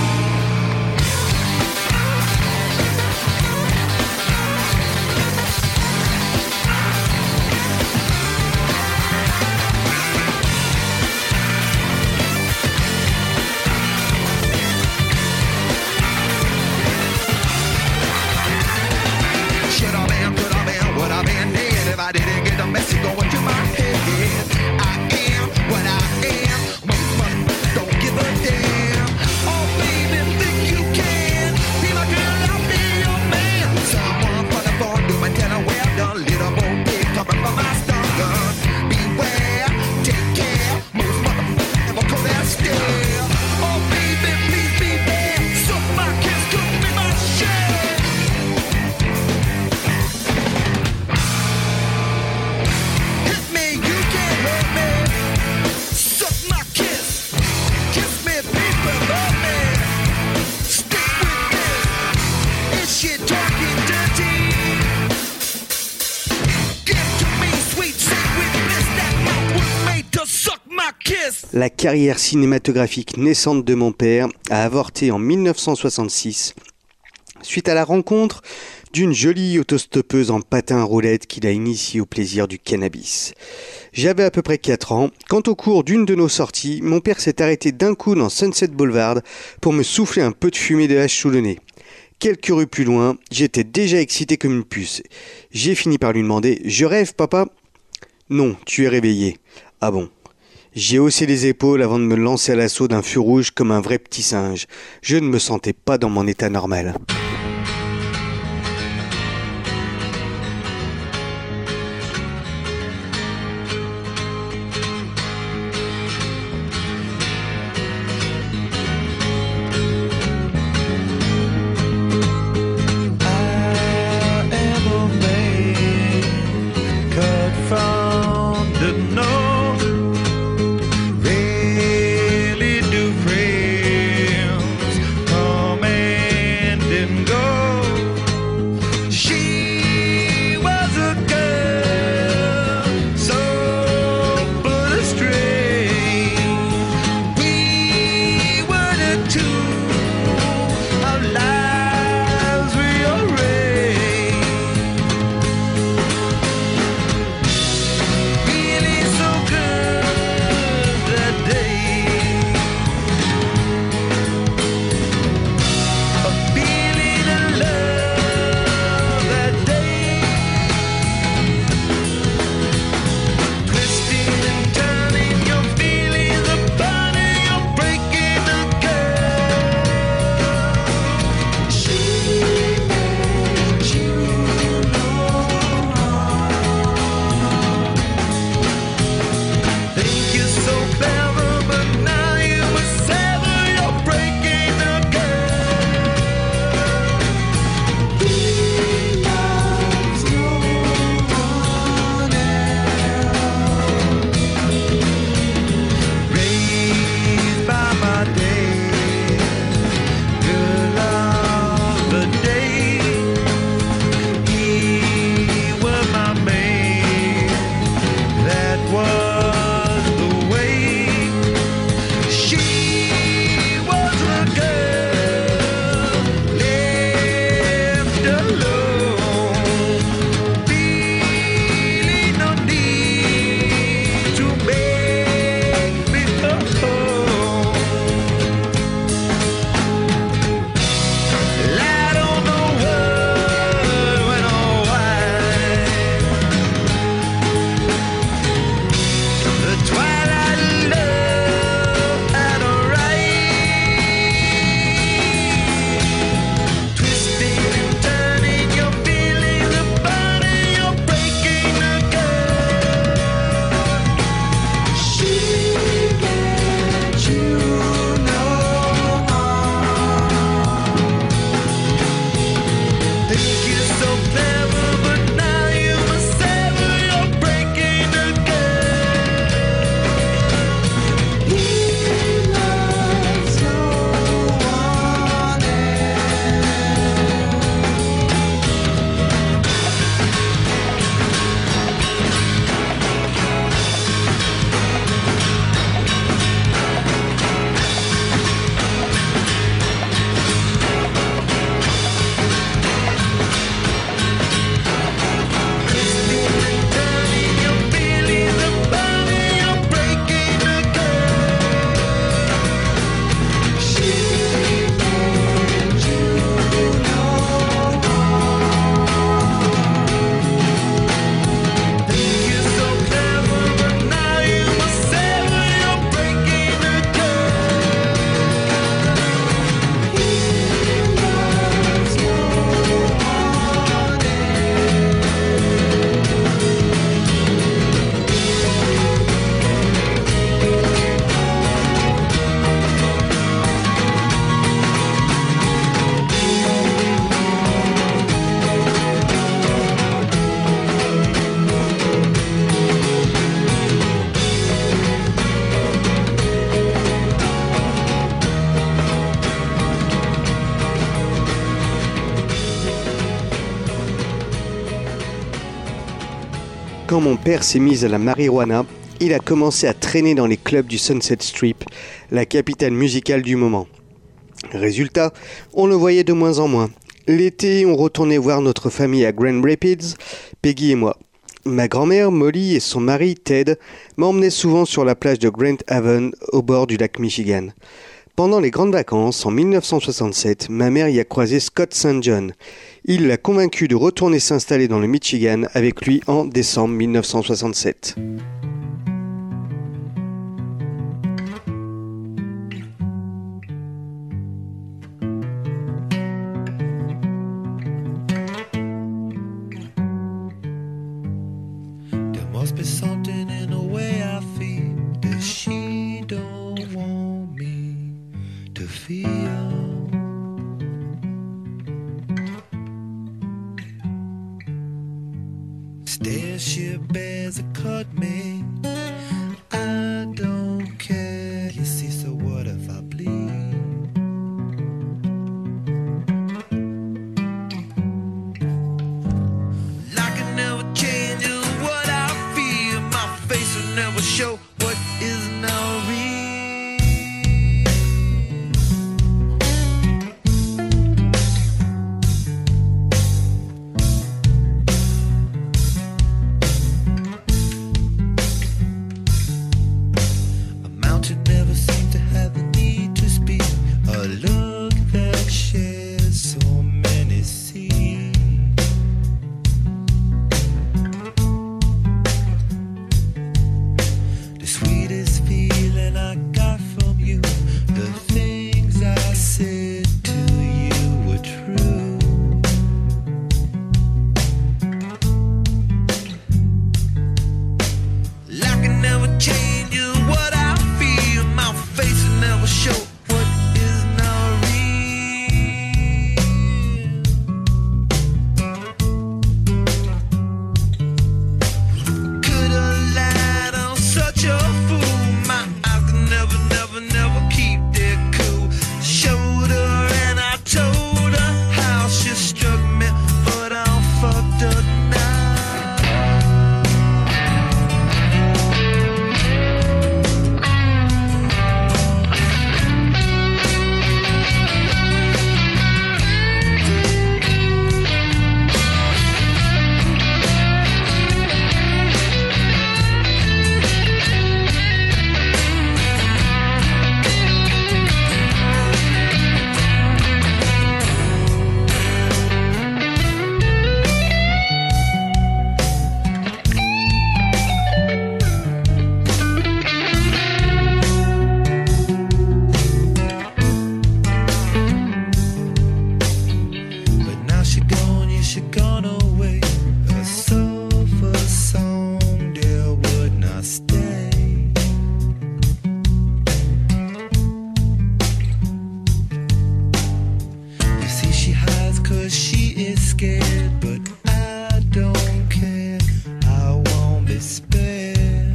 I didn't get a message going to my head. I am what I am. Most don't give a damn. Oh baby, think you can be my girl, I'll be your man. Someone for the phone, do my tell her well done. Little Bo Peep coming from my stun gun. Beware, take care. Most never go there still. Oh baby, please be there. So my kiss could be my share. La carrière cinématographique naissante de mon père a avorté en 1966 suite à la rencontre d'une jolie autostoppeuse en patin à roulettes qui l'a initié au plaisir du cannabis. J'avais à peu près 4 ans quand au cours d'une de nos sorties, mon père s'est arrêté d'un coup dans Sunset Boulevard pour me souffler un peu de fumée de hache sous le nez. Quelques rues plus loin, j'étais déjà excité comme une puce. J'ai fini par lui demander « Je rêve, papa ?» ?»« Non, tu es réveillé. »« Ah bon ?» J'ai haussé les épaules avant de me lancer à l'assaut d'un feu rouge comme un vrai petit singe. Je ne me sentais pas dans mon état normal. Really do friends come and quand mon père s'est mis à la marijuana, il a commencé à traîner dans les clubs du Sunset Strip, la capitale musicale du moment. Résultat, on le voyait de moins en moins. L'été, on retournait voir notre famille à Grand Rapids, Peggy et moi. Ma grand-mère, Molly, et son mari, Ted, m'emmenaient souvent sur la plage de Grand Haven, au bord du lac Michigan. Pendant les grandes vacances, en 1967, ma mère y a croisé Scott St. John. Il l'a convaincu de retourner s'installer dans le Michigan avec lui en décembre 1967. Must be something in the way I feel that she don't want me to feel. Stairship bears a cut me. I don't care. You see, so what if I bleed? Like I never change what I feel. My face will never show what is now real. A mountain never seemed to have the need to speak. A look that shares so many seas. The sweetest feeling I got from you, the things I said to you were true. Like I never change what I feel, my face will never show what is now real. Could have lied, I'm such a fool. My eyes could never, never, never keep their cool. Showed her and I told her how she struck me, but I'm fucked up now. But now she gone, yeah, she gone away. A sofa song there would not stay. You see she hides 'cause she is scared, but I don't care, I won't be spared.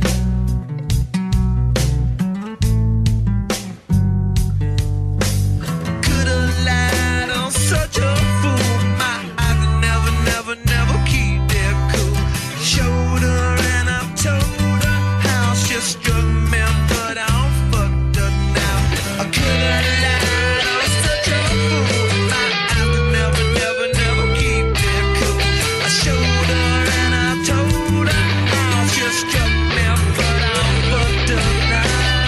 Could've lied, I'm such a fool. My eyes could never, never, never keep their cool. Showed her and I told her how she struck me, but I'm fucked up now. I could've lied, I'm such a fool. My eyes could never, never, never keep their cool. I showed her and I told her how she struck me, but I'm fucked up now.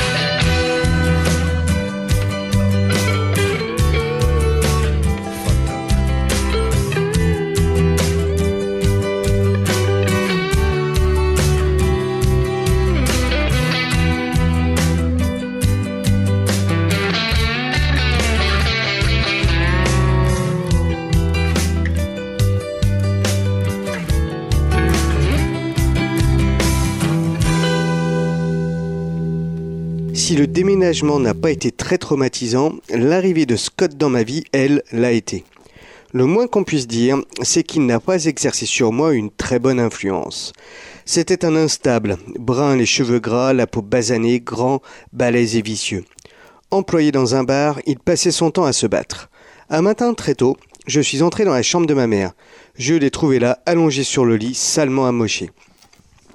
Si le déménagement n'a pas été très traumatisant, l'arrivée de Scott dans ma vie, elle, l'a été. Le moins qu'on puisse dire, c'est qu'il n'a pas exercé sur moi une très bonne influence. C'était un instable, brun, les cheveux gras, la peau basanée, grand, balèze et vicieux. Employé dans un bar, il passait son temps à se battre. Un matin très tôt, je suis entré dans la chambre de ma mère. Je l'ai trouvé là, allongé sur le lit, salement amoché.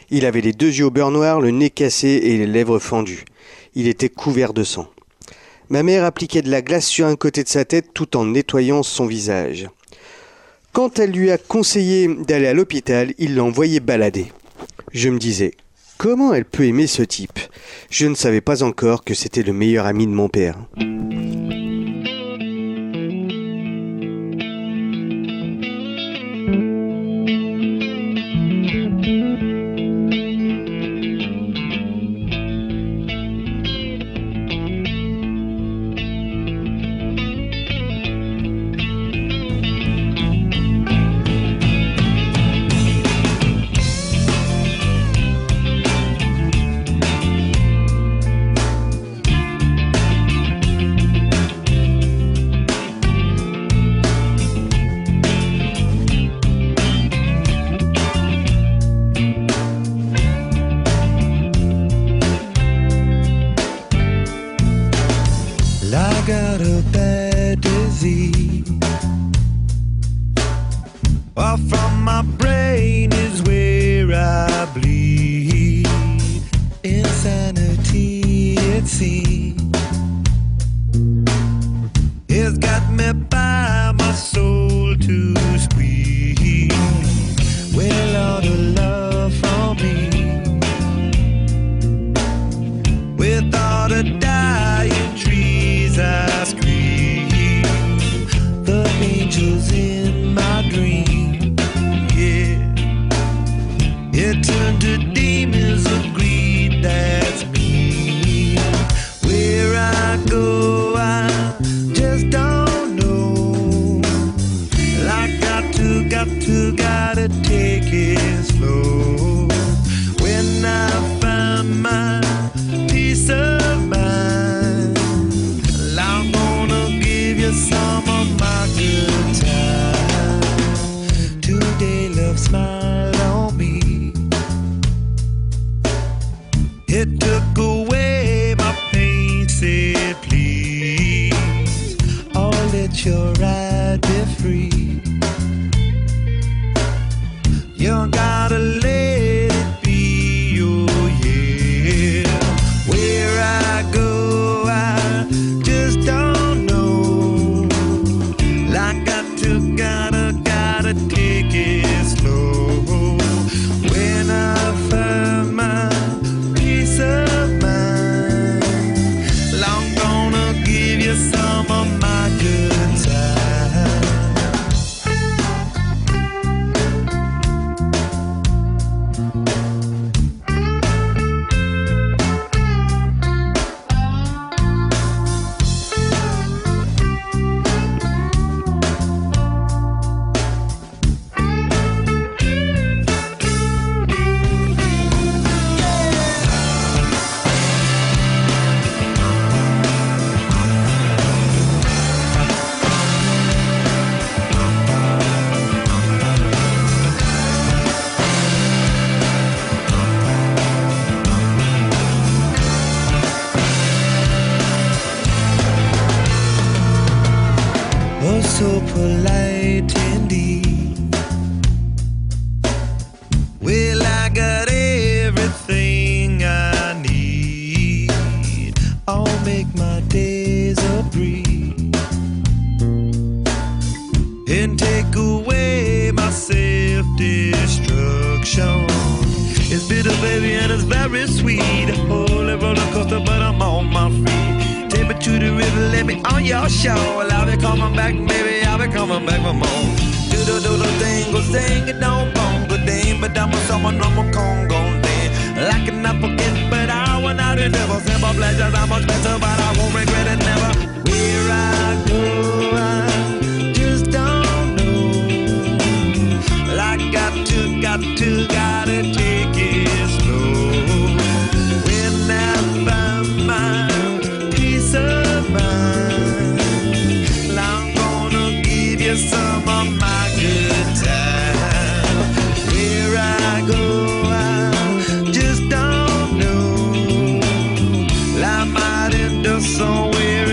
Il avait les 2 yeux au beurre noir, le nez cassé et les lèvres fendues. Il était couvert de sang. Ma mère appliquait de la glace sur un côté de sa tête tout en nettoyant son visage. Quand elle lui a conseillé d'aller à l'hôpital, il l'a envoyé balader. Je me disais, comment elle peut aimer ce type ? Je ne savais pas encore que c'était le meilleur ami de mon père. So polite indeed. Well, I got everything I need. I'll make my days a breeze and take away my self-destruction. It's bitter, baby, and it's very sweet. A holy roller coaster, but I'm on my feet. Take me to the river, let me on your show. Well, I'll be coming back, baby, I'll be coming back for more. Do the thing, go sing it, don't bongo ding. But I'm a someone, I'm a Congo ding. Like an applicant, but I want out the devil. Simple pleasures are much better, but I won't regret it never. Where I go, I just don't know. Well, I gotta take it slow. When I find my peace of mind, I'm gonna give you some of my good time. Where I go, I just don't know. I might end up somewhere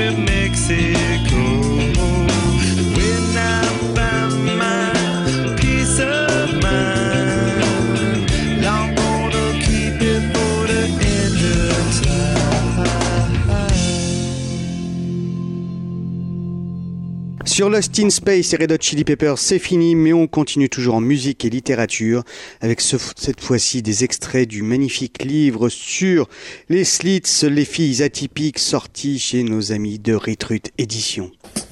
Sur Lost in Space et Red Hot Chili Peppers, c'est fini, mais on continue toujours en musique et littérature avec cette fois-ci des extraits du magnifique livre sur les Slits, les filles atypiques, sorti chez nos amis de Retrut Éditions.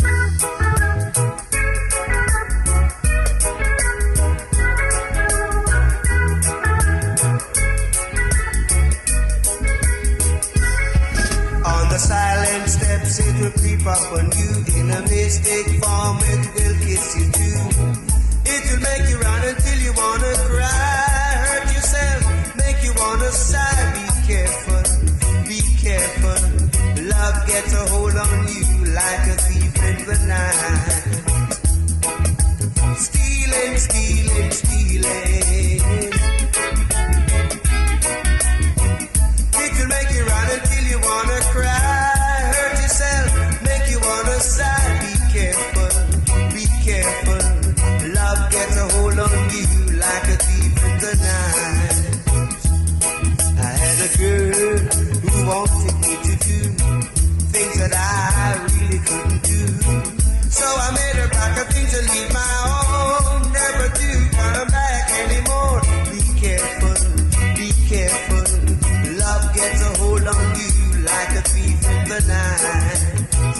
Silent steps, it will creep up on you in a mystic form. It will kiss you too. It will make you run until you wanna cry, hurt yourself, make you wanna sigh. Be careful, be careful. Love gets a hold on you like a thief in the night. Stealing, stealing, stealing. It will make you run until you wanna cry, hurt yourself, make you wanna sigh. Be careful, love gets a hold on you like a thief in the night. I had a girl who wanted me to do things that I really couldn't do, so I made her pack up things to leave my own, never do come back anymore. Be careful, love gets a hold on you like a thief in the night.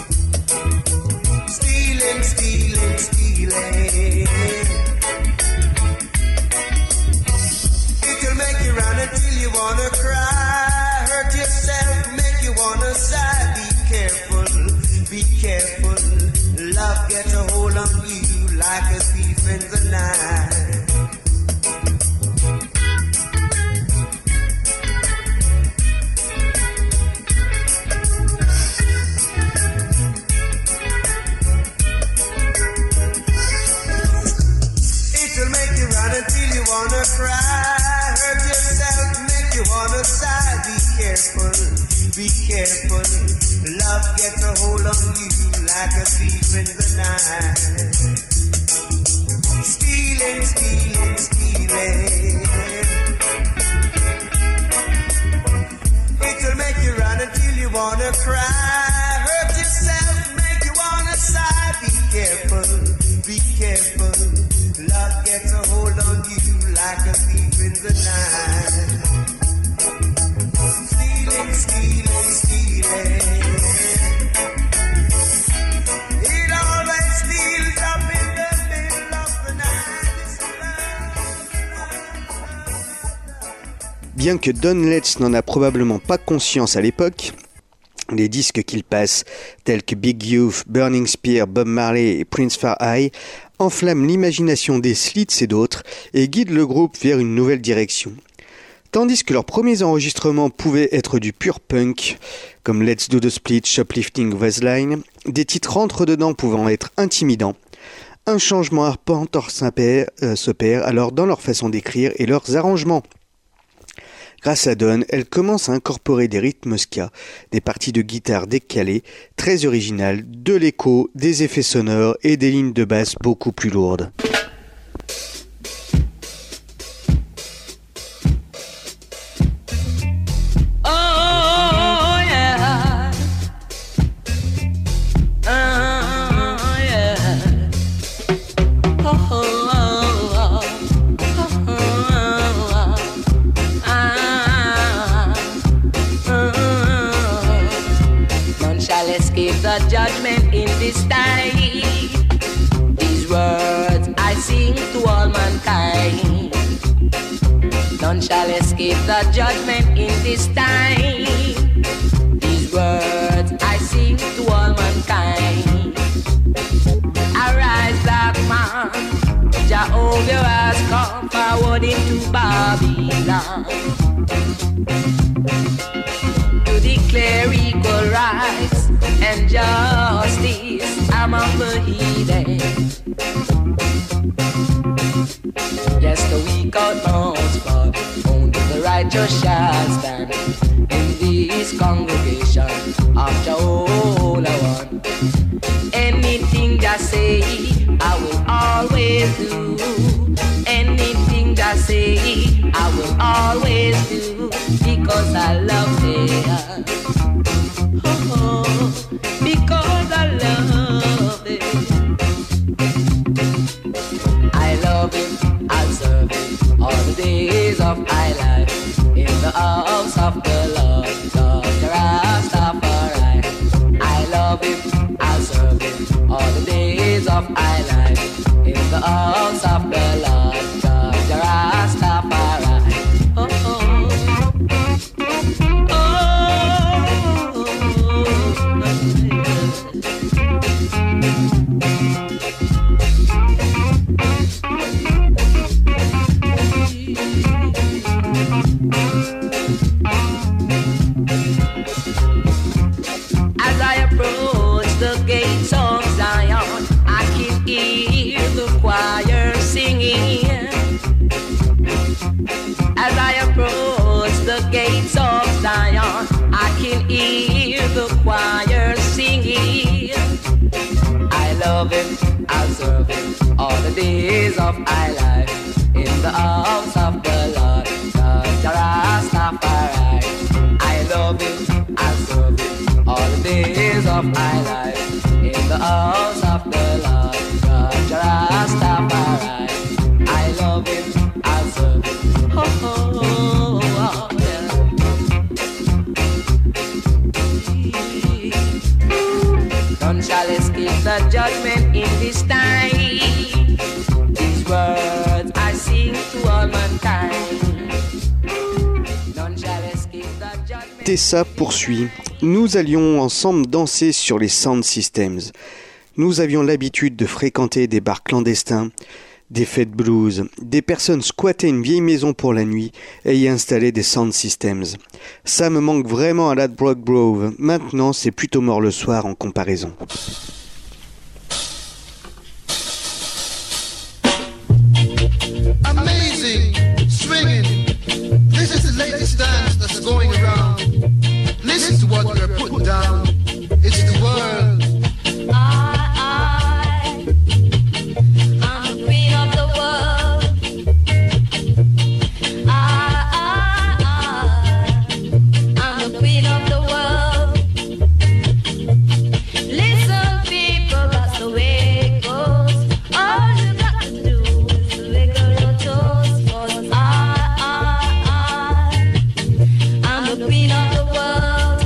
Stealing, stealing, stealing. It will make you run until you wanna cry, hurt yourself, make you wanna sigh. Be careful, love gets a hold on you like a thief in the night. Until you wanna cry, hurt yourself, make you wanna sigh. Be careful, love gets a hold on you like a thief in the night. Stealing, stealing, stealing. It'll make you run until you wanna cry, hurt yourself, make you wanna sigh. Be careful, love gets a hold on you like a thief in the night. Stealing, stealing, stealing. It always steals up in the middle of the night. Bien que Don Letts n'en a probablement pas conscience à l'époque, les disques qu'il passe, tels que Big Youth, Burning Spear, Bob Marley et Prince Far High, enflamment l'imagination des Slits et d'autres et guident le groupe vers une nouvelle direction. Tandis que leurs premiers enregistrements pouvaient être du pur punk, comme Let's Do the Split, Shoplifting, Vaseline, des titres entre-dedans pouvant être intimidants, un changement arpenteur s'opère alors dans leur façon d'écrire et leurs arrangements. Grâce à Don, elle commence à incorporer des rythmes ska, des parties de guitare décalées, très originales, de l'écho, des effets sonores et des lignes de basse beaucoup plus lourdes. The judgment in this time. These words I sing to all mankind. None shall escape the judgment in this time. These words I sing to all mankind. Arise, black man, Jehovah has come forward into Babylon to declare equal rights and justice among the heathen. Yes, the weak outmost fall, only the righteous shall stand in this congregation of Jehovah One. Anything just say, I will always do. Anything just say, I will always do, because I love them. Oh, because I love them. of the Lord, just Rastafari. I love him, I serve him all the days of my life. In the house of the Lord, just Rastafari. Oh, oh. As I approach the gates of Zion, I can hear the choir singing. As I approach the gates of Zion, I can hear the choir singing. I love him, I serve him all the days of my life. In the house of the Lord, just Rastafari. I love him, I serve him all the days of my life. In the house of the Lord, just Rastafari. I love him, I serve him. Oh, oh, oh, oh, yeah. None shall escape the judgment in this time. These words I sing to all mankind. None shall escape the judgment. Tessa poursuit. Nous allions ensemble danser sur les sound systems. Nous avions l'habitude de fréquenter des bars clandestins, des fêtes blues. Des personnes squattaient une vieille maison pour la nuit et y installaient des sound systems. Ça me manque vraiment à Ladbroke Grove. Maintenant, c'est plutôt mort le soir en comparaison. Amazing, swinging. This is the latest dance that's going around. Listen to what we're putting down. It's the world. I'm the queen of the world. I'm the queen of the world. Listen, people, that's the way it goes. All you got to do is to wiggle your toes. 'Cause I'm the queen of the world.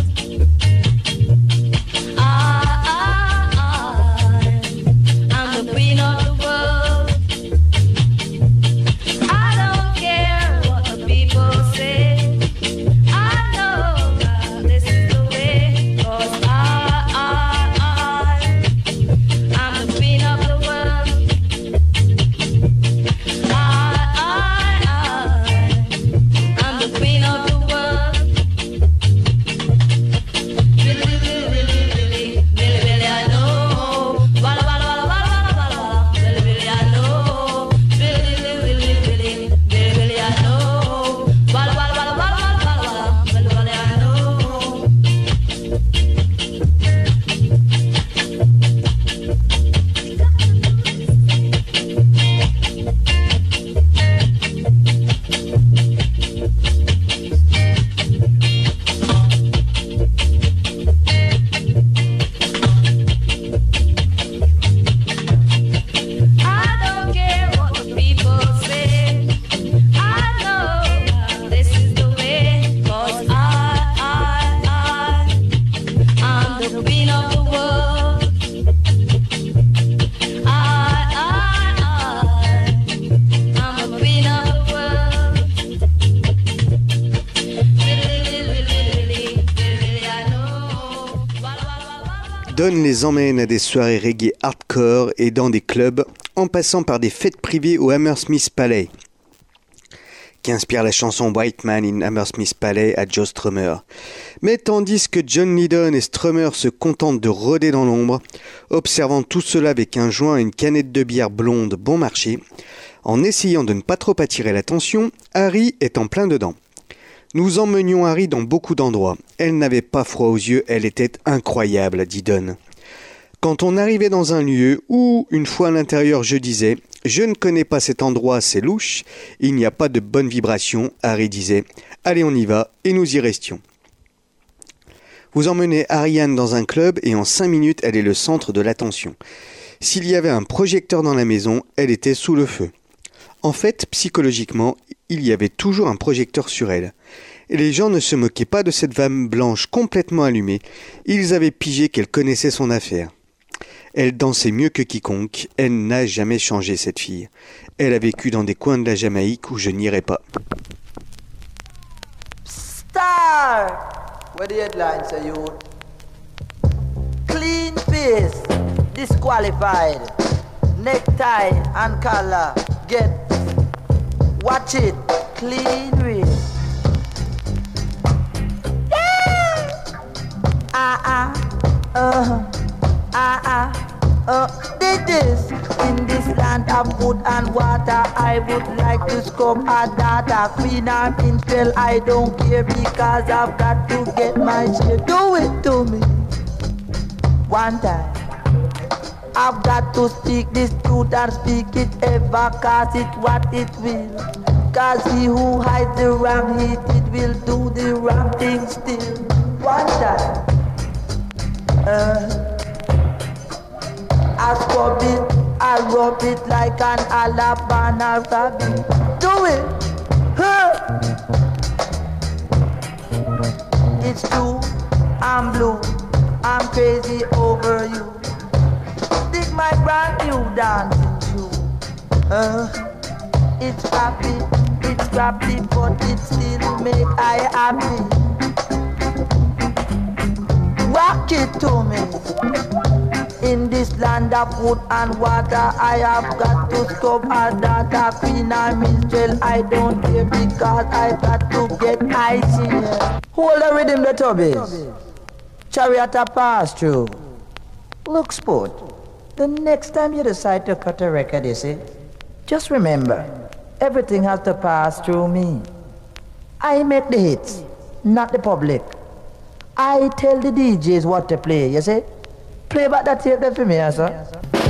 I'm the queen of the world. I don't care what the people say. I know that this is the way. 'Cause I'm the queen of the world. I'm the queen of the world. Really, I know. Walla, walla, walla, walla, walla, walla. Really, I know. Really, I know. Walla, walla, walla, walla, walla, walla. Really, I know. I don't care what the people say. I know that this is the way. 'Cause I'm the queen of the world. I'm the queen of the world. Really, I know. Don les emmène à des soirées reggae hardcore et dans des clubs, en passant par des fêtes privées au Hammersmith Palais, qui inspire la chanson White Man in Hammersmith Palais à Joe Strummer. Mais tandis que John Lydon et Strummer se contentent de rôder dans l'ombre, observant tout cela avec un joint et une canette de bière blonde bon marché, en essayant de ne pas trop attirer l'attention, Harry est en plein dedans. Nous emmenions Harry dans beaucoup d'endroits. Elle n'avait pas froid aux yeux, elle était incroyable, dit Don. Quand on arrivait dans un lieu où, une fois à l'intérieur, je disais « Je ne connais pas cet endroit, c'est louche, il n'y a pas de bonne vibration », Harry disait « Allez, on y va » et nous y restions. Vous emmenez Ariane dans un club et en 5 minutes, elle est le centre de l'attention. S'il y avait un projecteur dans la maison, elle était sous le feu. En fait, psychologiquement, il y avait toujours un projecteur sur elle. Et les gens ne se moquaient pas de cette femme blanche complètement allumée. Ils avaient pigé qu'elle connaissait son affaire. Elle dansait mieux que quiconque. Elle n'a jamais changé, cette fille. Elle a vécu dans des coins de la Jamaïque où je n'irai pas. Star! What the headline say, you? Clean face, disqualified. Necktie and collar, get. Watch it, clean wrist. Did this in this land of wood and water? I would like to scope a data. Queen or minstrel, I don't care because I've got to get my share. Do it to me one time. I've got to speak this truth and speak it ever, cause it what it will. Cause he who hides the wrong heat, it will do the wrong thing still. One time. I scrub it, I rub it like an Alabama rabbit. Do it, huh? It's true, I'm blue, I'm crazy over you. Dig my brand new dancing shoe. It's scrappy, but it still make I happy. Rock it to me. In this land of wood and water, I have got to scrub a data. Queen or minstrel, I don't care because I got to get icy. Hold the rhythm, the tubbies. Chariot a pass through. Look, sport, the next time you decide to cut a record, you see, just remember, everything has to pass through me. I make the hits, not the public. I tell the DJs what to play, you see? Play back that tape there for me, sir.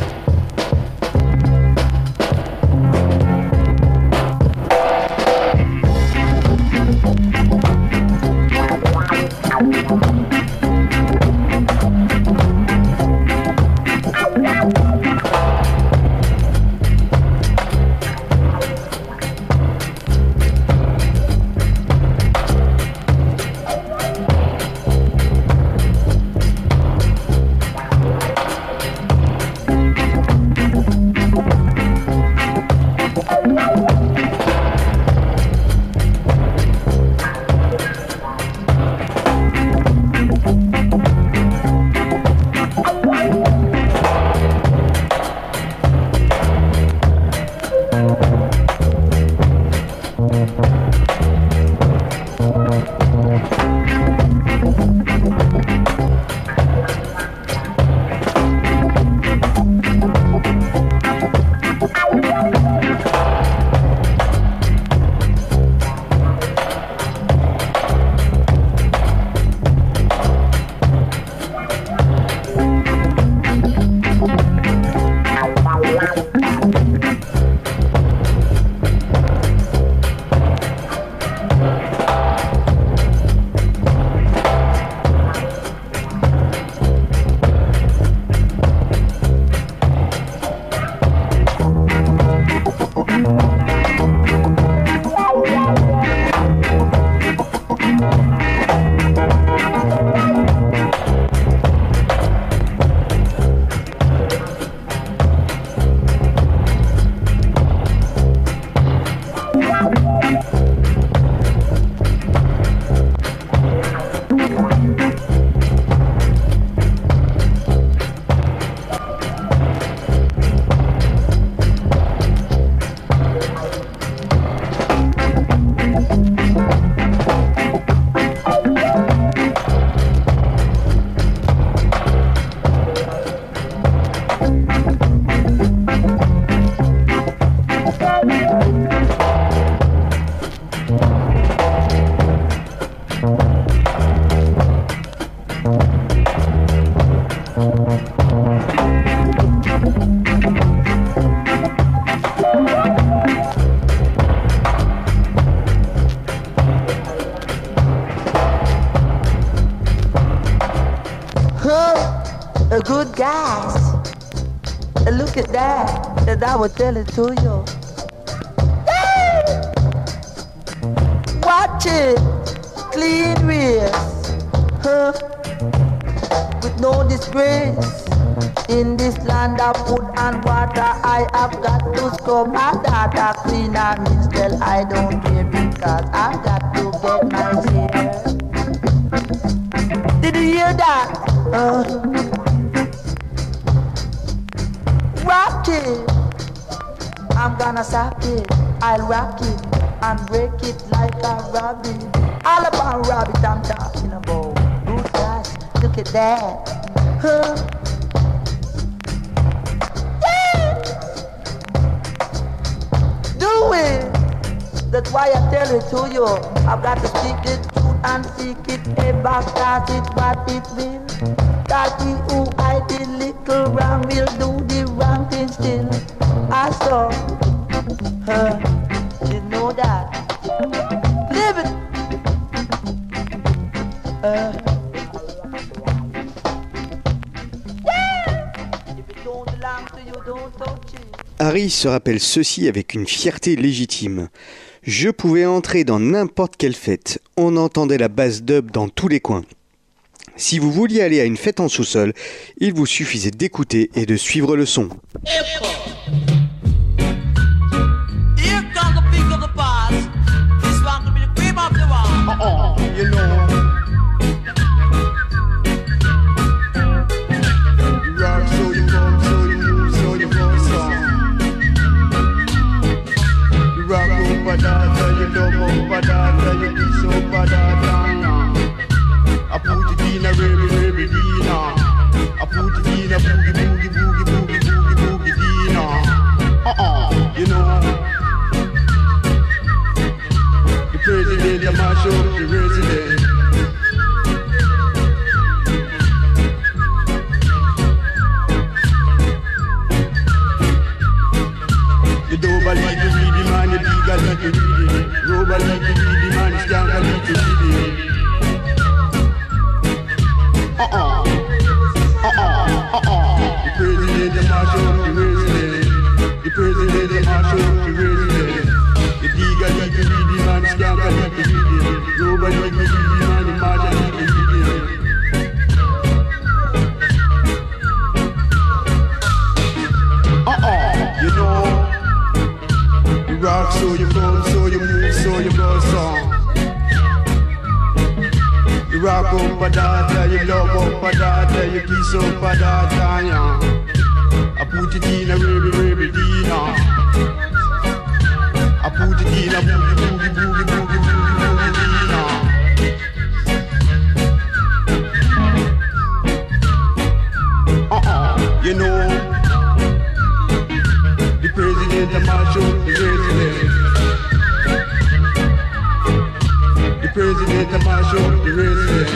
A good guys. Look at that. That I would tell it to you. Watch it, clean ways, huh? With no disgrace. In this land of food and water, I have got to scrub my data clean and minstrel. I don't care because I got to get my share. Did you hear that? Rock it. I'm gonna sock it. I'll rock it and break it like a rabbit. All about rabbit I'm talking about. Good gosh, look at that. Huh? Do it. That's why I tell it to you. I've got to speak it, truth and seek it. Ever cause it's what it will. Cause he who I did little wrong will do the wrong thing still. I saw her. You know that. Live it. If it don't belong to you, don't touch it. Harry se rappelle ceci avec une fierté légitime. Je pouvais entrer dans n'importe quelle fête. On entendait la basse dub dans tous les coins. Si vous vouliez aller à une fête en sous-sol, il vous suffisait d'écouter et de suivre le son. Here comes the peak of the past. This one could be the cream of the wall. You know. You rock, so you come, so you move, so you go song. You rock over that, you love over that, you kiss over that, I put it in a ribby dina. I put it in a boogie dina. You know. The president, the mash up the resident. You don't believe the ready man, you legally to read it. Rubber leave the ready man, you can't believe to read it. The president, the mash up the resident. The president, the mash up the resident. The legally to read it man, you can't believe to read it. Rubber leave the ready man, the mash up the resident. You know. You rock, so you come, so you move, so you go song. You rock up a data, you love up a data, you kiss up a data, yeah. I put it in a ribby dina. I put it in a boogie dina. You know. The president, the mash up the resident. The president, the mash up the resident.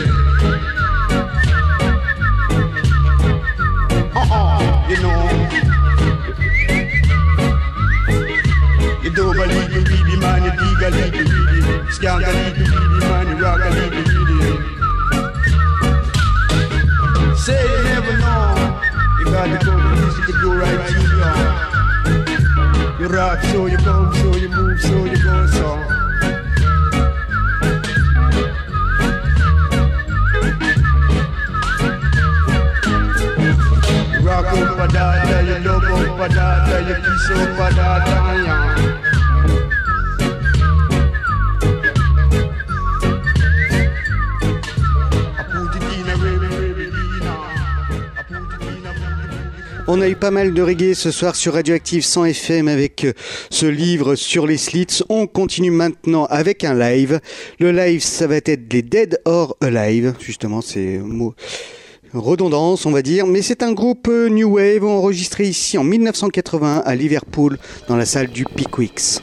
You know. You don't believe you read the man, you legally to read it. Scandally to read the man, you rockally to read it. Say you never know. You got to go to music to do right to you. You rock, so you come, so you move, so you go song. You rock up a data, you love up a data, you kiss up a data, yeah. On a eu pas mal de reggae ce soir sur Radioactive 100 FM avec ce livre sur les Slits. On continue maintenant avec un live. Le live, ça va être les Dead or Alive. Justement, c'est mot redondance, on va dire. Mais c'est un groupe New Wave enregistré ici en 1981 à Liverpool dans la salle du Pickwicks.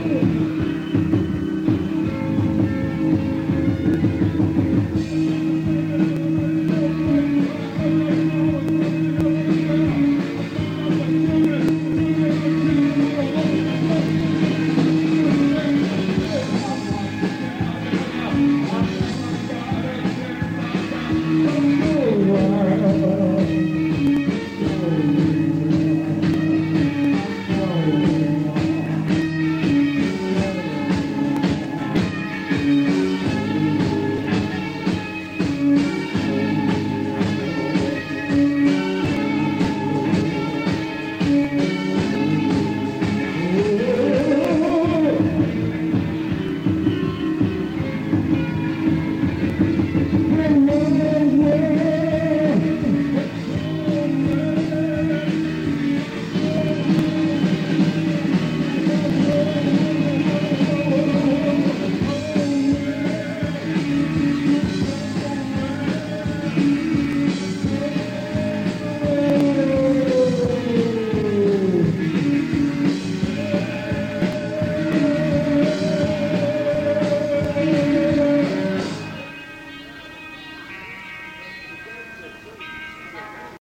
Thank you.